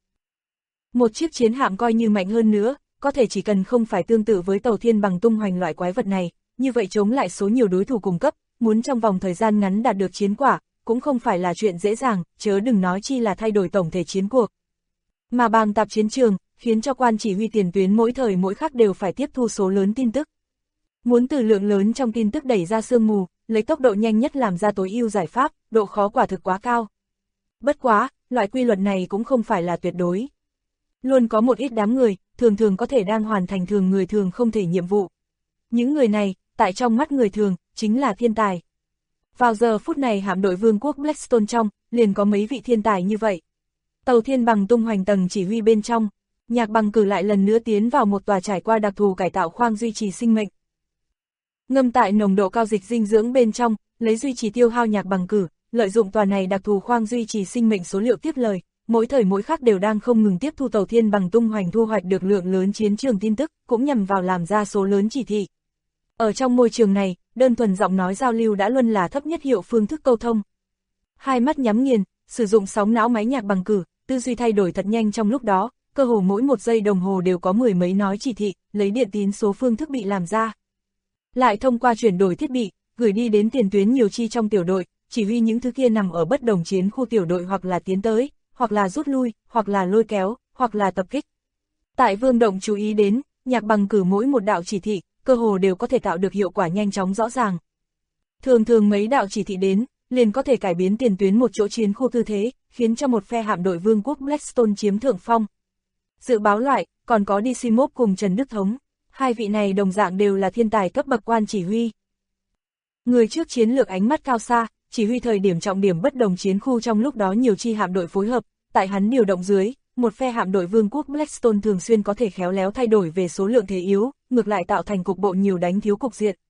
Một chiếc chiến hạm coi như mạnh hơn nữa, có thể chỉ cần không phải tương tự với tàu thiên bằng tung hoành loại quái vật này, như vậy chống lại số nhiều đối thủ cùng cấp, muốn trong vòng thời gian ngắn đạt được chiến quả, cũng không phải là chuyện dễ dàng, chớ đừng nói chi là thay đổi tổng thể chiến cuộc. Mà bàng tạp chiến trường, khiến cho quan chỉ huy tiền tuyến mỗi thời mỗi khắc đều phải tiếp thu số lớn tin tức. Muốn từ lượng lớn trong tin tức đẩy ra sương mù, lấy tốc độ nhanh nhất làm ra tối ưu giải pháp, độ khó quả thực quá cao. Bất quá, loại quy luật này cũng không phải là tuyệt đối. Luôn có một ít đám người, thường có thể đang hoàn thành thường người thường không thể nhiệm vụ. Những người này, tại trong mắt người thường, chính là thiên tài. Vào giờ phút này hạm đội vương quốc Blackstone trong, liền có mấy vị thiên tài như vậy. Tàu thiên bằng tung hoành tầng chỉ huy bên trong, Nhạc Bằng cử lại lần nữa tiến vào một tòa trải qua đặc thù cải tạo khoang duy trì sinh mệnh. Ngâm tại nồng độ cao dịch dinh dưỡng bên trong, lấy duy trì tiêu hao Nhạc Bằng cử, lợi dụng tòa này đặc thù khoang duy trì sinh mệnh số liệu tiếp lời, mỗi thời mỗi khắc đều đang không ngừng tiếp thu tàu thiên bằng tung hoành thu hoạch được lượng lớn chiến trường tin tức, cũng nhằm vào làm ra số lớn chỉ thị. Ở trong môi trường này, đơn thuần giọng nói giao lưu đã luôn là thấp nhất hiệu phương thức câu thông. Hai mắt nhắm nghiền, sử dụng sóng não máy Nhạc Bằng cử, tư duy thay đổi thật nhanh trong lúc đó, cơ hồ mỗi một giây đồng hồ đều có mười mấy nói chỉ thị, lấy điện tín số phương thức bị làm ra. Lại thông qua chuyển đổi thiết bị, gửi đi đến tiền tuyến nhiều chi trong tiểu đội, chỉ huy những thứ kia nằm ở bất đồng chiến khu tiểu đội hoặc là tiến tới, hoặc là rút lui, hoặc là lôi kéo, hoặc là tập kích. Tại Vương Động chú ý đến, Nhạc Bằng cử mỗi một đạo chỉ thị, cơ hồ đều có thể tạo được hiệu quả nhanh chóng rõ ràng. Thường mấy đạo chỉ thị đến, liền có thể cải biến tiền tuyến một chỗ chiến khu tư thế, khiến cho một phe hạm đội vương quốc Blackstone chiếm thượng phong. Dự báo lại, còn có Dysimov cùng Trần Đức Thống, hai vị này đồng dạng đều là thiên tài cấp bậc quan chỉ huy. Người trước chiến lược ánh mắt cao xa, chỉ huy thời điểm trọng điểm bất đồng chiến khu trong lúc đó nhiều chi hạm đội phối hợp, tại hắn điều động dưới, một phe hạm đội vương quốc Blackstone thường xuyên có thể khéo léo thay đổi về số lượng thế yếu, ngược lại tạo thành cục bộ nhiều đánh thiếu cục diện.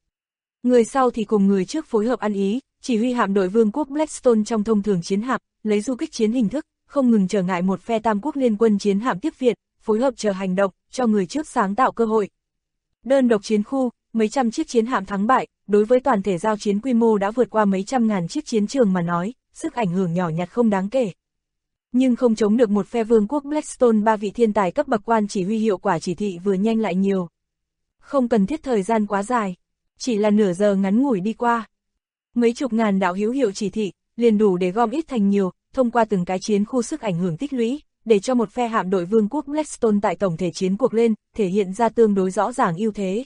Người sau thì cùng người trước phối hợp ăn ý, chỉ huy hạm đội vương quốc Blackstone trong thông thường chiến hạm, lấy du kích chiến hình thức, không ngừng trở ngại một phe tam quốc liên quân chiến hạm tiếp viện, phối hợp chờ hành động, cho người trước sáng tạo cơ hội. Đơn độc chiến khu, mấy trăm chiếc chiến hạm thắng bại, đối với toàn thể giao chiến quy mô đã vượt qua mấy trăm ngàn chiếc chiến trường mà nói, sức ảnh hưởng nhỏ nhặt không đáng kể. Nhưng không chống được một phe vương quốc Blackstone ba vị thiên tài cấp bậc quan chỉ huy hiệu quả chỉ thị vừa nhanh lại nhiều. Không cần thiết thời gian quá dài, chỉ là nửa giờ ngắn ngủi đi qua. Mấy chục ngàn đạo hữu hiệu chỉ thị, liền đủ để gom ít thành nhiều, thông qua từng cái chiến khu sức ảnh hưởng tích lũy, để cho một phe hạm đội vương quốc Blackstone tại tổng thể chiến cuộc lên, thể hiện ra tương đối rõ ràng ưu thế.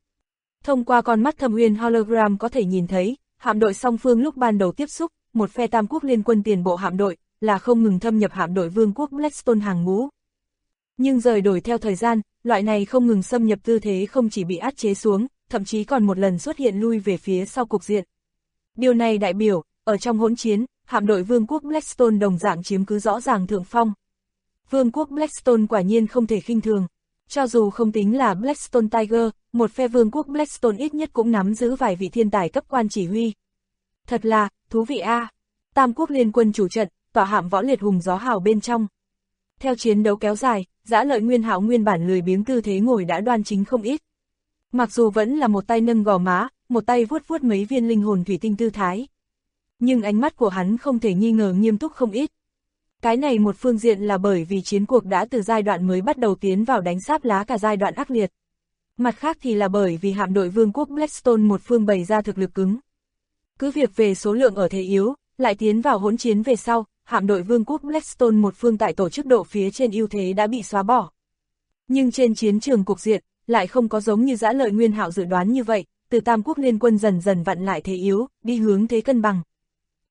Thông qua con mắt thâm uyên hologram có thể nhìn thấy, hạm đội song phương lúc ban đầu tiếp xúc, một phe tam quốc liên quân tiền bộ hạm đội, là không ngừng thâm nhập hạm đội vương quốc Blackstone hàng ngũ. Nhưng rời đổi theo thời gian, loại này không ngừng xâm nhập tư thế không chỉ bị áp chế xuống, thậm chí còn một lần xuất hiện lui về phía sau cục diện. Điều này đại biểu, ở trong hỗn chiến, hạm đội vương quốc Blackstone đồng dạng chiếm cứ rõ ràng thượng phong. Vương quốc Blackstone quả nhiên không thể khinh thường. Cho dù không tính là Blackstone Tiger, một phe vương quốc Blackstone ít nhất cũng nắm giữ vài vị thiên tài cấp quan chỉ huy. Thật là, thú vị a. Tam quốc liên quân chủ trận, tỏa hạm võ liệt hùng gió hào bên trong. Theo chiến đấu kéo dài, Dã Lợi Nguyên Hạo nguyên bản lười biếng tư thế ngồi đã đoan chính không ít. Mặc dù vẫn là một tay nâng gò má, một tay vuốt vuốt mấy viên linh hồn thủy tinh tư thái. Nhưng ánh mắt của hắn không thể nghi ngờ nghiêm túc không ít. Cái này một phương diện là bởi vì chiến cuộc đã từ giai đoạn mới bắt đầu tiến vào đánh sáp lá cả giai đoạn ác liệt. Mặt khác thì là bởi vì hạm đội vương quốc Blackstone một phương bày ra thực lực cứng. Cứ việc về số lượng ở thế yếu, lại tiến vào hỗn chiến về sau, hạm đội vương quốc Blackstone một phương tại tổ chức độ phía trên ưu thế đã bị xóa bỏ. Nhưng trên chiến trường cục diện, lại không có giống như Dã Lợi Nguyên Hạo dự đoán như vậy, từ tam quốc liên quân dần dần vặn lại thế yếu, đi hướng thế cân bằng.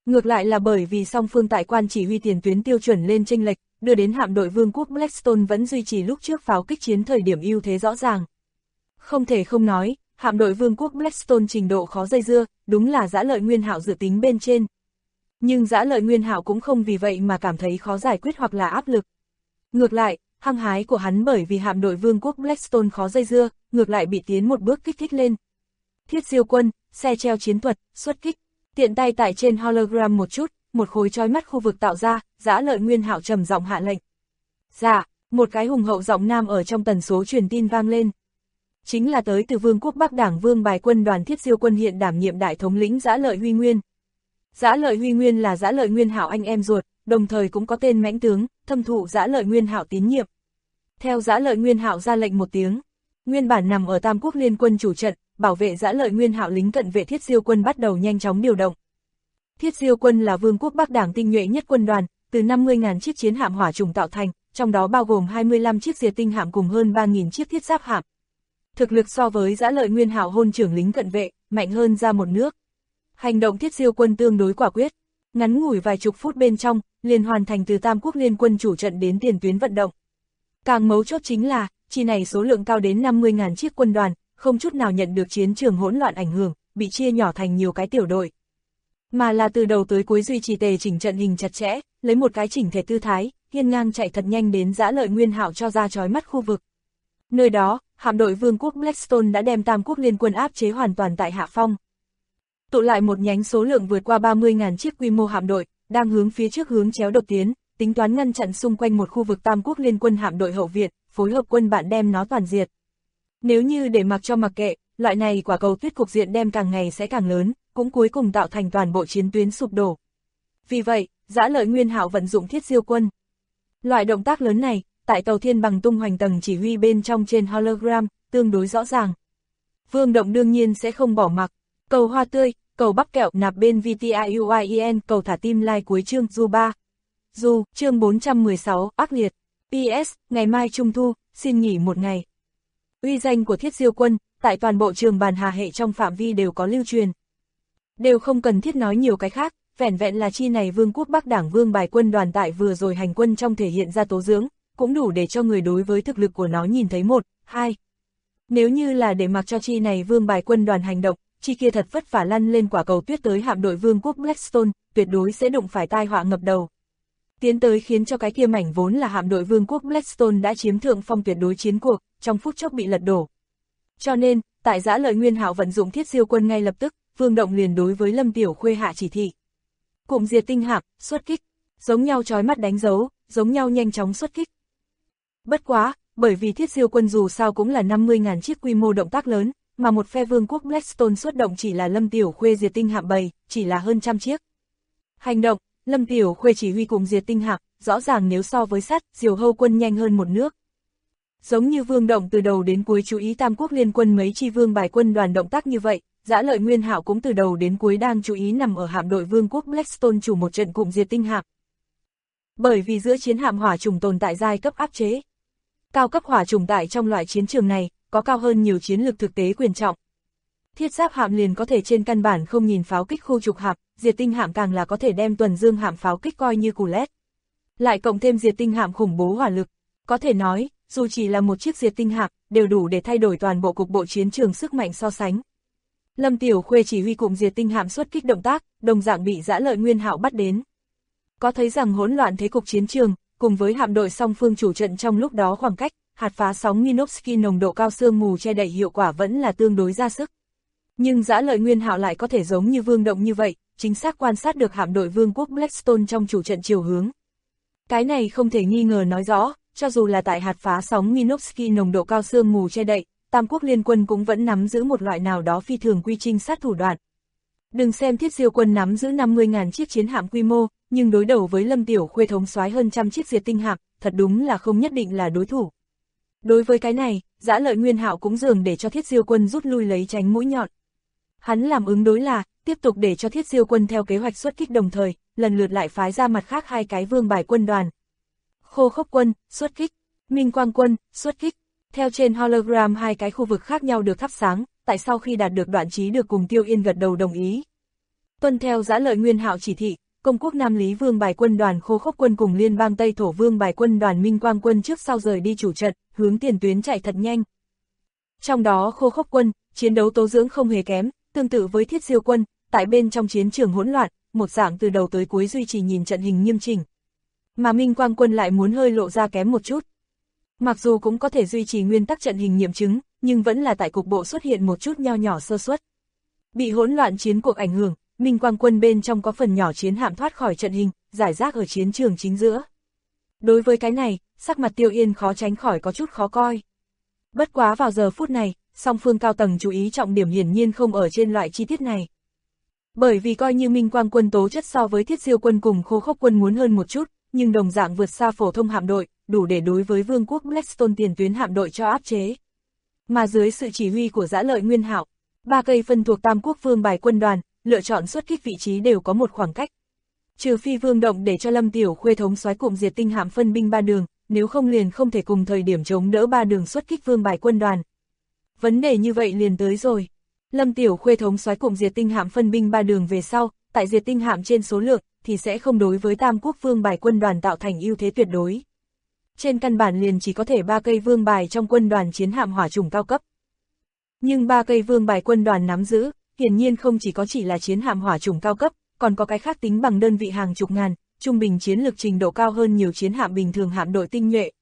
Ngược lại là bởi vì song phương tại quan chỉ huy tiền tuyến tiêu chuẩn lên chênh lệch, đưa đến hạm đội vương quốc Blackstone vẫn duy trì lúc trước pháo kích chiến thời điểm ưu thế rõ ràng. Không thể không nói, hạm đội vương quốc Blackstone trình độ khó dây dưa, đúng là Dã Lợi Nguyên Hạo dự tính bên trên. Nhưng Dã Lợi Nguyên Hạo cũng không vì vậy mà cảm thấy khó giải quyết hoặc là áp lực. Ngược lại, hăng hái của hắn bởi vì hạm đội vương quốc Blackstone khó dây dưa, ngược lại bị tiến một bước kích thích lên. Thiết diêu quân, xe treo chiến thuật, xuất kích, tiện tay tại trên hologram một chút, một khối chói mắt khu vực tạo ra, Dã Lợi Nguyên Hạo trầm giọng hạ lệnh. Dạ, một cái hùng hậu giọng nam ở trong tần số truyền tin vang lên. Chính là tới từ Vương quốc Bắc Đảng Vương bài quân đoàn Thiết Diêu quân hiện đảm nhiệm đại thống lĩnh Dã Lợi Huy Nguyên. Dã Lợi Huy Nguyên là Dã Lợi Nguyên Hạo anh em ruột, đồng thời cũng có tên mãnh tướng, thâm thụ Dã Lợi Nguyên Hạo tín nhiệm. Theo Dã Lợi Nguyên Hạo ra lệnh một tiếng, nguyên bản nằm ở Tam Quốc Liên quân chủ trận, bảo vệ Dã Lợi Nguyên Hạo lính cận vệ Thiết Diêu quân bắt đầu nhanh chóng điều động. Thiết Diêu quân là Vương quốc Bắc Đảng tinh nhuệ nhất quân đoàn, từ 50.000 chiếc chiến hạm hỏa trùng tạo thành, trong đó bao gồm 25 chiếc diệt tinh hạm cùng hơn 3.000 chiếc thiết giáp hạm. Thực lực so với Dã Lợi Nguyên Hạo hôn trưởng lính cận vệ, mạnh hơn ra một nước. Hành động Thiết Diêu quân tương đối quả quyết, ngắn ngủi vài chục phút bên trong, liền hoàn thành từ Tam Quốc Liên quân chủ trận đến tiền tuyến vận động. Càng mấu chốt chính là, chi này số lượng cao đến 50.000 chiếc quân đoàn, không chút nào nhận được chiến trường hỗn loạn ảnh hưởng, bị chia nhỏ thành nhiều cái tiểu đội. Mà là từ đầu tới cuối duy trì tề chỉnh trận hình chặt chẽ, lấy một cái chỉnh thể tư thái, hiên ngang chạy thật nhanh đến Dã Lợi Nguyên Hạo cho ra chói mắt khu vực. Nơi đó, hạm đội Vương quốc Blackstone đã đem Tam Quốc Liên quân áp chế hoàn toàn tại hạ phong. Tụ lại một nhánh số lượng vượt qua 30.000 chiếc quy mô hạm đội, đang hướng phía trước hướng chéo đột tiến, tính toán ngăn chặn xung quanh một khu vực Tam Quốc Liên quân hạm đội hậu viện, phối hợp quân bạn đem nó toàn diệt. Nếu như để mặc cho mặc kệ, loại này quả cầu tuyết cục diện đem càng ngày sẽ càng lớn, cũng cuối cùng tạo thành toàn bộ chiến tuyến sụp đổ. Vì vậy, Dã Lợi Nguyên Hạo vận dụng Thiết Diêu quân. Loại động tác lớn này, tại tàu thiên bằng tung hoành tầng chỉ huy bên trong trên hologram, tương đối rõ ràng. Vương Động đương nhiên sẽ không bỏ mặc. Cầu hoa tươi, cầu bắp kẹo nạp bên VTIUIEN, cầu thả tim like cuối chương Du 3. Du, chương 416, ác liệt. PS, ngày mai Trung Thu, xin nghỉ một ngày. Uy danh của Thiết Diêu quân, tại toàn bộ trường bàn hà hệ trong phạm vi đều có lưu truyền. Đều không cần thiết nói nhiều cái khác, vẻn vẹn là chi này Vương quốc Bắc Đảng Vương bài quân đoàn tại vừa rồi hành quân trong thể hiện ra tố dưỡng, cũng đủ để cho người đối với thực lực của nó nhìn thấy một, hai. Nếu như là để mặc cho chi này Vương bài quân đoàn hành động, chi kia thật vất vả lăn lên quả cầu tuyết tới hạm đội Vương quốc Blackstone, tuyệt đối sẽ đụng phải tai họa ngập đầu. Tiến tới khiến cho cái kia mảnh vốn là hạm đội Vương quốc Blackstone đã chiếm thượng phong tuyệt đối chiến cuộc, trong phút chốc bị lật đổ. Cho nên, tại Dã Lợi Nguyên Hạo vận dụng Thiết Diêu quân ngay lập tức, Vương Động liền đối với Lâm Tiểu Khuê hạ chỉ thị. Cụm diệt tinh hạm, xuất kích, giống nhau chói mắt đánh dấu, giống nhau nhanh chóng xuất kích. Bất quá, bởi vì Thiết Diêu quân dù sao cũng là 50.000 chiếc quy mô động tác lớn, mà một phe Vương quốc Blackstone xuất động chỉ là Lâm Tiểu Khuê diệt tinh hạm bầy, chỉ là hơn trăm chiếc. Hành động, Lâm Tiểu Khuê chỉ huy cùng diệt tinh hạm, rõ ràng nếu so với sắt, Diều Hâu quân nhanh hơn một nước. Giống như Vương Động từ đầu đến cuối chú ý Tam Quốc Liên quân mấy chi vương bài quân đoàn động tác như vậy, Dã Lợi Nguyên Hạo cũng từ đầu đến cuối đang chú ý nằm ở hạm đội Vương quốc Blackstone chủ một trận cụm diệt tinh hạm. Bởi vì giữa chiến hạm hỏa trùng tồn tại giai cấp áp chế. Cao cấp hỏa trùng tại trong loại chiến trường này, có cao hơn nhiều chiến lược thực tế quyền trọng. Thiết giáp hạm liền có thể trên căn bản không nhìn pháo kích khu trục hạm, diệt tinh hạm càng là có thể đem tuần dương hạm pháo kích coi như củ lét. Lại cộng thêm diệt tinh hạm khủng bố hỏa lực, có thể nói, dù chỉ là một chiếc diệt tinh hạm, đều đủ để thay đổi toàn bộ cục bộ chiến trường sức mạnh so sánh. Lâm Tiểu Khuê chỉ huy cụm diệt tinh hạm xuất kích động tác, đồng dạng bị Dã Lợi Nguyên Hạo bắt đến. Có thấy rằng hỗn loạn thế cục chiến trường, cùng với hạm đội song phương chủ trận trong lúc đó khoảng cách, hạt phá sóng Minovsky nồng độ cao sương mù che đậy hiệu quả vẫn là tương đối ra sức. Nhưng Dã Lợi Nguyên Hạo lại có thể giống như Vương Động như vậy, chính xác quan sát được hạm đội Vương quốc Blackstone trong chủ trận chiều hướng. Cái này không thể nghi ngờ nói rõ, cho dù là tại hạt phá sóng Minovsky nồng độ cao sương mù che đậy, Tam Quốc Liên quân cũng vẫn nắm giữ một loại nào đó phi thường quy trinh sát thủ đoạn. Đừng xem Thiết Diêu quân nắm giữ 50.000 chiếc chiến hạm quy mô, nhưng đối đầu với Lâm Tiểu Khuê thống soái hơn trăm chiếc diệt tinh hạm, thật đúng là không nhất định là đối thủ. Đối với cái này, Dã Lợi Nguyên Hạo cũng dường để cho Thiết Diêu quân rút lui lấy tránh mũi nhọn. Hắn làm ứng đối là, tiếp tục để cho Thiết Diêu quân theo kế hoạch xuất kích đồng thời, lần lượt lại phái ra mặt khác hai cái vương bài quân đoàn. Khô Khốc quân, xuất kích, Minh Quang quân, xuất kích. Theo trên hologram hai cái khu vực khác nhau được thắp sáng, tại sau khi đạt được đoạn trí được cùng Tiêu Yên gật đầu đồng ý. Tuân theo Dã Lợi Nguyên Hạo chỉ thị, Công quốc Nam Lý Vương bài quân đoàn Khô Khốc quân cùng Liên bang Tây Thổ Vương bài quân đoàn Minh Quang quân trước sau rời đi chủ trận, hướng tiền tuyến chạy thật nhanh. Trong đó Khô Khốc quân, chiến đấu tố dưỡng không hề kém, tương tự với Thiết Diêu quân, tại bên trong chiến trường hỗn loạn, một dạng từ đầu tới cuối duy trì nhìn trận hình nghiêm chỉnh. Mà Minh Quang quân lại muốn hơi lộ ra kém một chút. Mặc dù cũng có thể duy trì nguyên tắc trận hình nghiệm chứng, nhưng vẫn là tại cục bộ xuất hiện một chút nho nhỏ sơ suất. Bị hỗn loạn chiến cuộc ảnh hưởng, Minh Quang quân bên trong có phần nhỏ chiến hạm thoát khỏi trận hình, giải rác ở chiến trường chính giữa. Đối với cái này, sắc mặt Tiêu Yên khó tránh khỏi có chút khó coi. Bất quá vào giờ phút này, song phương cao tầng chú ý trọng điểm hiển nhiên không ở trên loại chi tiết này. Bởi vì coi như Minh Quang quân tố chất so với Thiết Diêu quân cùng Khô Khốc quân muốn hơn một chút, nhưng đồng dạng vượt xa phổ thông hạm đội, đủ để đối với Vương quốc Blackstone tiền tuyến hạm đội cho áp chế. Mà dưới sự chỉ huy của Dã Lợi Nguyên Hạo, 3 cây phân thuộc Tam Quốc Vương bài quân đoàn, lựa chọn xuất kích vị trí đều có một khoảng cách. Trừ phi Vương Động để cho Lâm Tiểu Khuê thống soái cụm diệt tinh hạm phân binh 3 đường, nếu không liền không thể cùng thời điểm chống đỡ 3 đường xuất kích Vương bài quân đoàn. Vấn đề như vậy liền tới rồi. Lâm Tiểu Khuê thống soái cụm diệt tinh hạm phân binh 3 đường về sau, tại diệt tinh hạm trên số lượng thì sẽ không đối với Tam Quốc Vương bài quân đoàn tạo thành ưu thế tuyệt đối. Trên căn bản liền chỉ có thể 3 cây vương bài trong quân đoàn chiến hạm hỏa chủng cao cấp. Nhưng 3 cây vương bài quân đoàn nắm giữ, hiển nhiên không chỉ là chiến hạm hỏa chủng cao cấp, còn có cái khác tính bằng đơn vị hàng chục ngàn, trung bình chiến lực trình độ cao hơn nhiều chiến hạm bình thường hạm đội tinh nhuệ.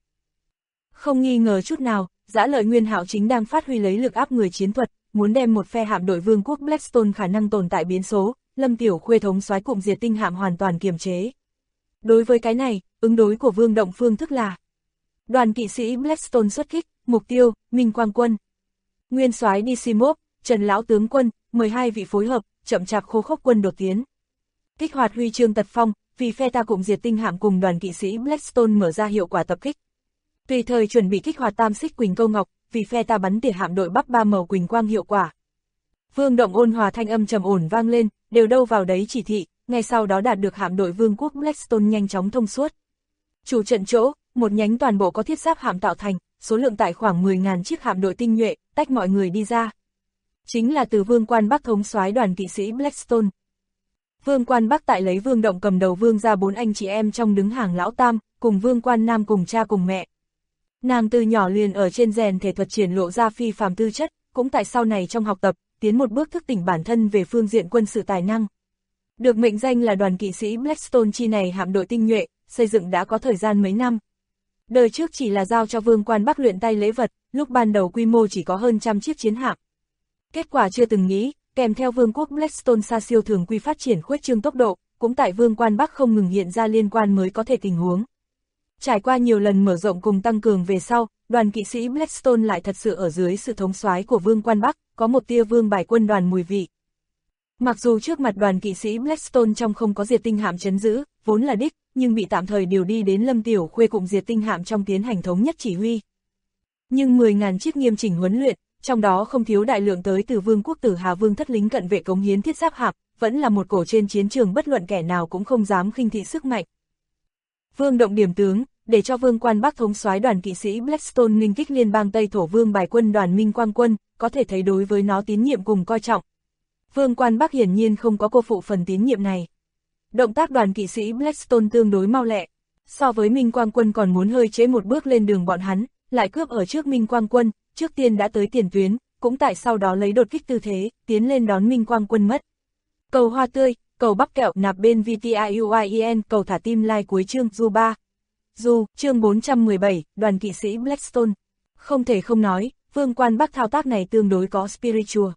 Không nghi ngờ chút nào, Dã Lợi Nguyên Hạo chính đang phát huy lấy lực áp người chiến thuật, muốn đem một phe hạm đội Vương quốc Blackstone khả năng tồn tại biến số, Lâm Tiểu Khuê thống soái cụm diệt tinh hạm hoàn toàn kiềm chế. Đối với cái này, ứng đối của Vương Động phương thức là đoàn kỵ sĩ Blackstone xuất kích, mục tiêu, Minh Quang quân. Nguyên soái Dysimov, Trần Lão tướng quân, 12 vị phối hợp, chậm chạp Khô Khốc quân đột tiến. Kích hoạt huy chương tật phong, vì phe ta cụm diệt tinh hạm cùng đoàn kỵ sĩ Blackstone mở ra hiệu quả tập kích. Tùy thời chuẩn bị kích hoạt tam xích Quỳnh Câu Ngọc, vì phe ta bắn tỉa hạm đội Bắc ba màu Quỳnh Quang hiệu quả. Vương Động ôn hòa thanh âm trầm ổn vang lên, đều đâu vào đấy chỉ thị, ngay sau đó đạt được hạm đội Vương quốc Blackstone nhanh chóng thông suốt. Chủ trận chỗ, một nhánh toàn bộ có thiết giáp hạm tạo thành, số lượng tại khoảng 10.000 chiếc hạm đội tinh nhuệ, tách mọi người đi ra. Chính là từ Vương Quan Bắc thống soái đoàn kỵ sĩ Blackstone. Vương Quan Bắc tại lấy Vương Động cầm đầu Vương ra 4 anh chị em trong đứng hàng lão tam, cùng Vương Quan Nam cùng cha cùng mẹ. Nàng từ nhỏ liền ở trên rèn thể thuật triển lộ ra phi phàm tư chất, cũng tại sau này trong học tập, tiến một bước thức tỉnh bản thân về phương diện quân sự tài năng. Được mệnh danh là đoàn kỵ sĩ Blackstone chi này hạm đội tinh nhuệ, xây dựng đã có thời gian mấy năm. Đời trước chỉ là giao cho Vương Quan Bắc luyện tay lễ vật, lúc ban đầu quy mô chỉ có hơn 100 chiếc chiến hạm. Kết quả chưa từng nghĩ, kèm theo Vương quốc Blackstone xa siêu thường quy phát triển khuếch trương tốc độ, cũng tại Vương Quan Bắc không ngừng hiện ra liên quan mới có thể tình huống. Trải qua nhiều lần mở rộng cùng tăng cường về sau, đoàn kỵ sĩ Blackstone lại thật sự ở dưới sự thống soái của Vương Quan Bắc, có một tia vương bài quân đoàn mùi vị. Mặc dù trước mặt đoàn kỵ sĩ Blackstone trong không có diệt tinh hạm trấn giữ, vốn là đích, nhưng bị tạm thời điều đi đến Lâm Tiểu Khuê cụm diệt tinh hạm trong tiến hành thống nhất chỉ huy. Nhưng 10.000 chiếc nghiêm chỉnh huấn luyện, trong đó không thiếu đại lượng tới từ Vương quốc Tử Hà Vương thất lính cận vệ cống hiến thiết giáp hạm, vẫn là một cổ trên chiến trường bất luận kẻ nào cũng không dám khinh thị sức mạnh. Vương Động điểm tướng, để cho Vương Quan Bắc thống soái đoàn kỵ sĩ Blackstone nghênh kích liên bang Tây Thổ Vương bài quân đoàn Minh Quang quân, có thể thấy đối với nó tín nhiệm cùng coi trọng. Vương Quan Bắc hiển nhiên không có cô phụ phần tín nhiệm này. Động tác đoàn kỵ sĩ Blackstone tương đối mau lẹ, so với Minh Quang quân còn muốn hơi trễ một bước lên đường bọn hắn, lại cướp ở trước Minh Quang quân, trước tiên đã tới tiền tuyến, cũng tại sau đó lấy đột kích tư thế, tiến lên đón Minh Quang quân mất. Cầu hoa tươi, cầu bắp kẹo nạp bên VTIUIEN, cầu thả tim like cuối chương Du 3. Du, chương 417, đoàn kỵ sĩ Blackstone. Không thể không nói, Vương Quan Bắc thao tác này tương đối có spiritual.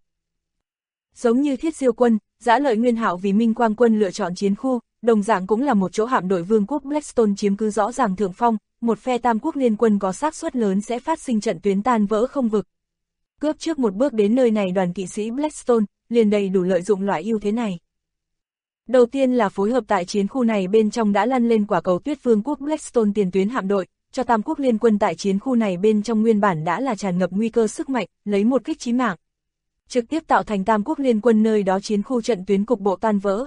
Giống như Thiết Diêu quân, Dã Lợi Nguyên Hạo vì Minh Quang quân lựa chọn chiến khu, đồng dạng cũng là một chỗ hạm đội Vương quốc Blackstone chiếm cứ rõ ràng thượng phong, một phe Tam quốc liên quân có xác suất lớn sẽ phát sinh trận tuyến tan vỡ không vực. Cướp trước một bước đến nơi này đoàn kỵ sĩ Blackstone, liền đầy đủ lợi dụng loại ưu thế này. Đầu tiên là phối hợp tại chiến khu này bên trong đã lăn lên quả cầu tuyết Vương quốc Blackstone tiền tuyến hạm đội, cho Tam quốc liên quân tại chiến khu này bên trong nguyên bản đã là tràn ngập nguy cơ sức mạnh, lấy một kích chí mạng. Trực tiếp tạo thành Tam quốc liên quân nơi đó chiến khu trận tuyến cục bộ tan vỡ.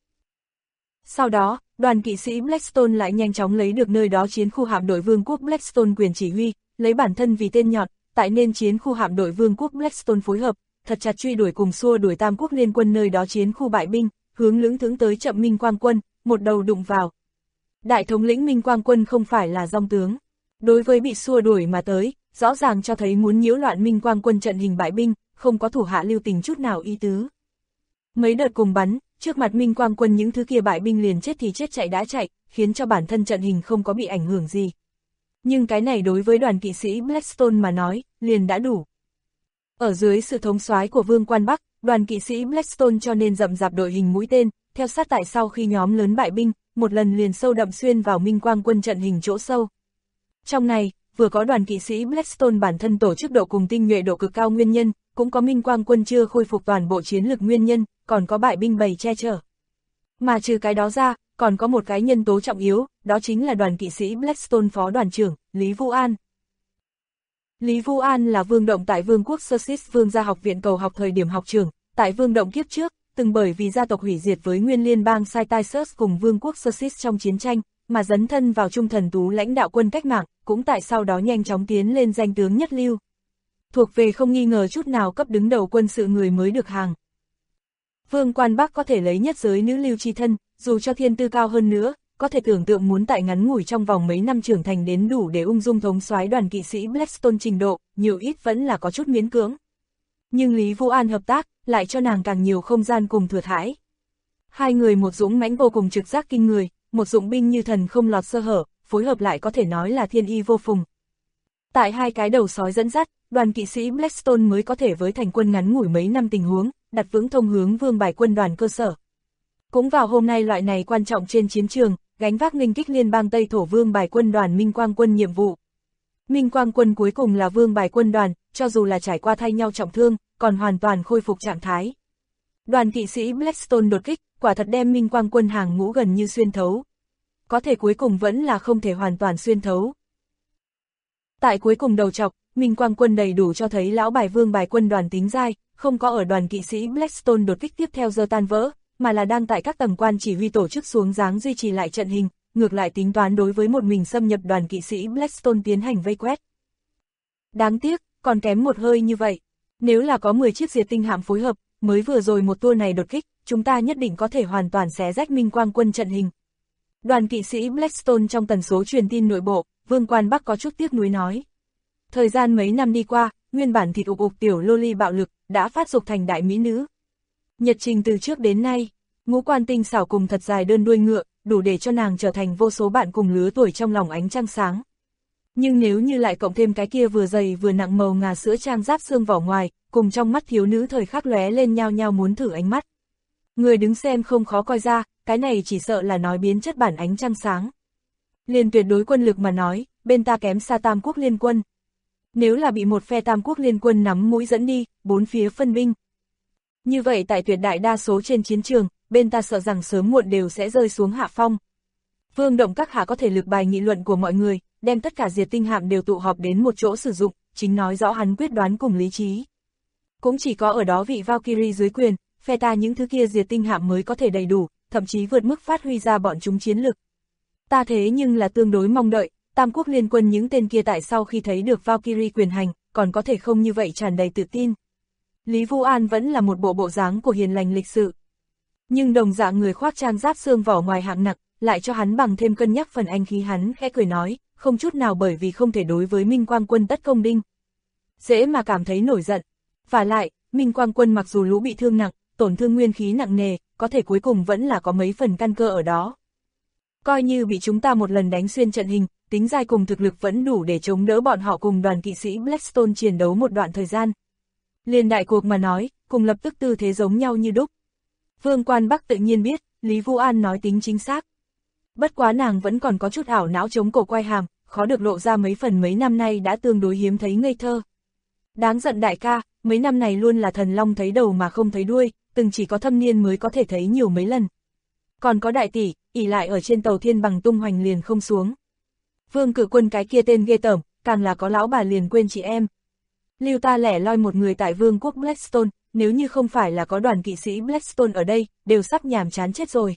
Sau đó, đoàn kỵ sĩ Blackstone lại nhanh chóng lấy được nơi đó chiến khu hạm đội Vương quốc Blackstone quyền chỉ huy, lấy bản thân vì tên nhọn, tại nên chiến khu hạm đội Vương quốc Blackstone phối hợp, thật chặt truy đuổi cùng xua đuổi Tam quốc liên quân nơi đó chiến khu bại binh, hướng lững thững tới chậm Minh Quang Quân, một đầu đụng vào. Đại thống lĩnh Minh Quang Quân không phải là dòng tướng. Đối với bị xua đuổi mà tới, rõ ràng cho thấy muốn nhiễu loạn Minh Quang Quân trận hình bại binh, không có thủ hạ lưu tình chút nào ý tứ. Mấy đợt cùng bắn, trước mặt Minh Quang Quân những thứ kia bại binh liền chết thì chết chạy đã chạy, khiến cho bản thân trận hình không có bị ảnh hưởng gì. Nhưng cái này đối với đoàn kỵ sĩ Blackstone mà nói, liền đã đủ. Ở dưới sự thống soái của Vương Quan Bắc, đoàn kỵ sĩ Blackstone cho nên rậm rạp đội hình mũi tên, theo sát tại sau khi nhóm lớn bại binh, một lần liền sâu đậm xuyên vào Minh Quang Quân trận hình chỗ sâu. Trong này, vừa có đoàn kỵ sĩ Blackstone bản thân tổ chức độ cùng tinh nhuệ độ cực cao nguyên nhân, cũng có Minh Quang Quân chưa khôi phục toàn bộ chiến lực nguyên nhân, còn có bại binh bầy che chở. Mà trừ cái đó ra, còn có một cái nhân tố trọng yếu, đó chính là đoàn kỵ sĩ Blackstone phó đoàn trưởng, Lý Vũ An. Lý Vũ An là Vương Động tại Vương quốc Sussex Vương gia học viện cầu học thời điểm học trưởng, tại Vương Động kiếp trước, từng bởi vì gia tộc hủy diệt với nguyên liên bang Saitysus cùng Vương quốc Sussex trong chiến tranh, mà dấn thân vào trung thần tú lãnh đạo quân cách mạng, cũng tại sau đó nhanh chóng tiến lên danh tướng nhất lưu. Thuộc về không nghi ngờ chút nào cấp đứng đầu quân sự người mới được hàng. Vương Quan Bắc có thể lấy nhất giới nữ lưu chi thân, dù cho thiên tư cao hơn nữa, có thể tưởng tượng muốn tại ngắn ngủi trong vòng mấy năm trưởng thành đến đủ để ung dung thống soái đoàn kỵ sĩ Blackstone trình độ, nhiều ít vẫn là có chút miễn cưỡng. Nhưng Lý Vũ An hợp tác, lại cho nàng càng nhiều không gian cùng thừa thãi. Hai người một dũng mãnh vô cùng trực giác kinh người, một dụng binh như thần không lọt sơ hở, phối hợp lại có thể nói là thiên y vô phùng. Tại hai cái đầu sói dẫn dắt, đoàn kỵ sĩ Blackstone mới có thể với thành quân ngắn ngủi mấy năm tình huống, đặt vững thông hướng vương bài quân đoàn cơ sở. Cũng vào hôm nay loại này quan trọng trên chiến trường, gánh vác nghênh kích liên bang Tây Thổ vương bài quân đoàn Minh Quang Quân nhiệm vụ. Minh Quang Quân cuối cùng là vương bài quân đoàn, cho dù là trải qua thay nhau trọng thương, còn hoàn toàn khôi phục trạng thái. Đoàn kỵ sĩ Blackstone đột kích, quả thật đem Minh Quang Quân hàng ngũ gần như xuyên thấu. Có thể cuối cùng vẫn là không thể hoàn toàn xuyên thấu. Tại cuối cùng đầu chọc, Minh Quang Quân đầy đủ cho thấy lão bài vương bài quân đoàn tính dai, không có ở đoàn kỵ sĩ Blackstone đột kích tiếp theo giờ tan vỡ, mà là đang tại các tầng quan chỉ huy tổ chức xuống dáng duy trì lại trận hình, ngược lại tính toán đối với một mình xâm nhập đoàn kỵ sĩ Blackstone tiến hành vây quét. Đáng tiếc, còn kém một hơi như vậy. Nếu là có 10 chiếc diệt tinh hạm phối hợp, mới vừa rồi một tour này đột kích, chúng ta nhất định có thể hoàn toàn xé rách Minh Quang Quân trận hình. Đoàn kỵ sĩ Blackstone trong tần số truyền tin nội bộ, Vương Quan Bắc có chút tiếc nuối nói. Thời gian mấy năm đi qua, nguyên bản thịt ục ục tiểu loli bạo lực, đã phát dục thành đại mỹ nữ. Nhật trình từ trước đến nay, ngũ quan tinh xảo cùng thật dài đơn đuôi ngựa, đủ để cho nàng trở thành vô số bạn cùng lứa tuổi trong lòng ánh trăng sáng. Nhưng nếu như lại cộng thêm cái kia vừa dày vừa nặng màu ngà sữa trang giáp xương vỏ ngoài, cùng trong mắt thiếu nữ thời khắc lóe lên nhao nhao muốn thử ánh mắt. Người đứng xem không khó coi ra, cái này chỉ sợ là nói biến chất bản ánh trăng sáng. Liền tuyệt đối quân lực mà nói, bên ta kém xa Tam Quốc Liên Quân. Nếu là bị một phe Tam Quốc Liên Quân nắm mũi dẫn đi, bốn phía phân binh. Như vậy tại tuyệt đại đa số trên chiến trường, bên ta sợ rằng sớm muộn đều sẽ rơi xuống hạ phong. Vương Động các hạ có thể lược bài nghị luận của mọi người, đem tất cả diệt tinh hạm đều tụ họp đến một chỗ sử dụng, chính nói rõ hắn quyết đoán cùng lý trí. Cũng chỉ có ở đó vị Valkyrie dưới quyền, phe ta những thứ kia diệt tinh hạm mới có thể đầy đủ, thậm chí vượt mức phát huy ra bọn chúng chiến lực. Ta thế nhưng là tương đối mong đợi, Tam Quốc Liên Quân những tên kia tại sau khi thấy được Valkyrie quyền hành, còn có thể không như vậy tràn đầy tự tin. Lý Vũ An vẫn là một bộ dáng của hiền lành lịch sự. Nhưng đồng dạng người khoác trang giáp xương vỏ ngoài hạng nặng, lại cho hắn bằng thêm cân nhắc phần anh khí hắn khẽ cười nói, không chút nào bởi vì không thể đối với Minh Quang Quân tất công đinh. Dễ mà cảm thấy nổi giận. Và lại, Minh Quang Quân mặc dù lũ bị thương nặng, tổn thương nguyên khí nặng nề, có thể cuối cùng vẫn là có mấy phần căn cơ ở đó. Coi như bị chúng ta một lần đánh xuyên trận hình, tính dai cùng thực lực vẫn đủ để chống đỡ bọn họ cùng đoàn kỵ sĩ Blackstone chiến đấu một đoạn thời gian. Liên đại cuộc mà nói, cùng lập tức tư thế giống nhau như đúc. Vương Quan Bắc tự nhiên biết, Lý Vũ An nói tính chính xác. Bất quá nàng vẫn còn có chút ảo não chống cổ quay hàm, khó được lộ ra mấy phần mấy năm nay đã tương đối hiếm thấy ngây thơ. Đáng giận đại ca, mấy năm này luôn là thần long thấy đầu mà không thấy đuôi, từng chỉ có thâm niên mới có thể thấy nhiều mấy lần. Còn có đại tỷ, ỷ lại ở trên tàu thiên bằng tung hoành liền không xuống. Vương Cử Quân cái kia tên ghê tởm, càng là có lão bà liền quên chị em. Lưu ta lẻ loi một người tại vương quốc Blackstone, nếu như không phải là có đoàn kỵ sĩ Blackstone ở đây, đều sắp nhàm chán chết rồi.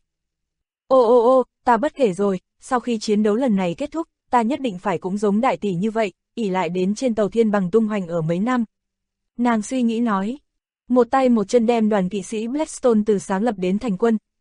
Ô, ta bất kể rồi, sau khi chiến đấu lần này kết thúc, ta nhất định phải cũng giống đại tỷ như vậy, ỷ lại đến trên tàu thiên bằng tung hoành ở mấy năm. Nàng suy nghĩ nói, một tay một chân đem đoàn kỵ sĩ Blackstone từ sáng lập đến thành quân,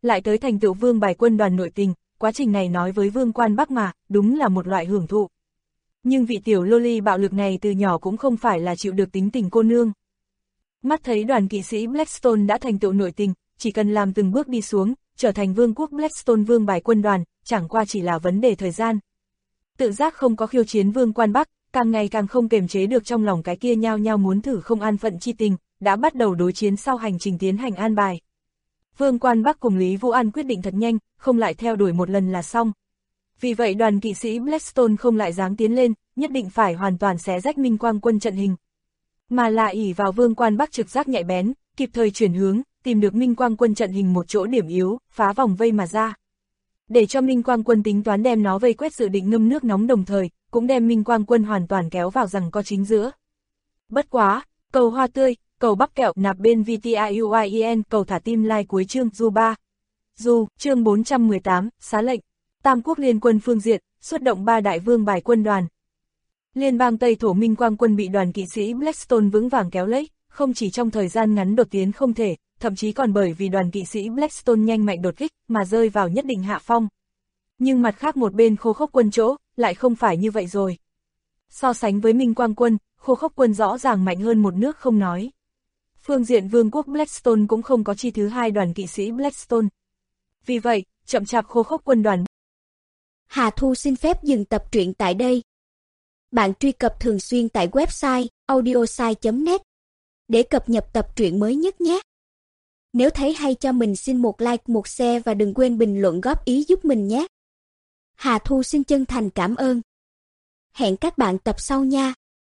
lại tới thành tựu vương bài quân đoàn nội tình, quá trình này nói với Vương Quan Bắc mà, đúng là một loại hưởng thụ. Nhưng vị tiểu loli bạo lực này từ nhỏ cũng không phải là chịu được tính tình cô nương. Mắt thấy đoàn kỵ sĩ Blackstone đã thành tựu nội tình, chỉ cần làm từng bước đi xuống, trở thành vương quốc Blackstone vương bài quân đoàn, chẳng qua chỉ là vấn đề thời gian. Tự giác không có khiêu chiến Vương Quan Bắc, càng ngày càng không kềm chế được trong lòng cái kia nhao nhao muốn thử không an phận chi tình, đã bắt đầu đối chiến sau hành trình tiến hành an bài. Vương Quan Bắc cùng Lý Vũ An quyết định thật nhanh, không lại theo đuổi một lần là xong. Vì vậy đoàn kỵ sĩ Blackstone không lại dáng tiến lên, nhất định phải hoàn toàn xé rách Minh Quang quân trận hình. Mà là ỷ vào Vương Quan Bắc trực giác nhạy bén, kịp thời chuyển hướng, tìm được Minh Quang quân trận hình một chỗ điểm yếu, phá vòng vây mà ra. Để cho Minh Quang quân tính toán đem nó vây quét dự định ngâm nước nóng đồng thời, cũng đem Minh Quang quân hoàn toàn kéo vào giằng co chính giữa. Bất quá, cầu hoa tươi, cầu bắp kẹo nạp bên VTIUIEN, cầu thả tim like cuối chương Du 3. Du, chương 418, xá lệnh. Tam quốc liên quân phương diện, xuất động 3 đại vương bài quân đoàn. Liên bang Tây Thổ Minh Quang quân bị đoàn kỵ sĩ Blackstone vững vàng kéo lấy, không chỉ trong thời gian ngắn đột tiến không thể, thậm chí còn bởi vì đoàn kỵ sĩ Blackstone nhanh mạnh đột kích mà rơi vào nhất định hạ phong. Nhưng mặt khác một bên Khô Khốc quân chỗ, lại không phải như vậy rồi. So sánh với Minh Quang quân, Khô Khốc quân rõ ràng mạnh hơn một nước không nói. Phương diện vương quốc Blackstone cũng không có chi thứ hai đoàn kỵ sĩ Blackstone. Vì vậy, chậm chạp Khô Khốc quân đoàn. Hà Thu xin phép dừng tập truyện tại đây. Bạn truy cập thường xuyên tại website audiosai.net để cập nhật tập truyện mới nhất nhé. Nếu thấy hay cho mình xin một like, một share và đừng quên bình luận góp ý giúp mình nhé. Hà Thu xin chân thành cảm ơn. Hẹn các bạn tập sau nha.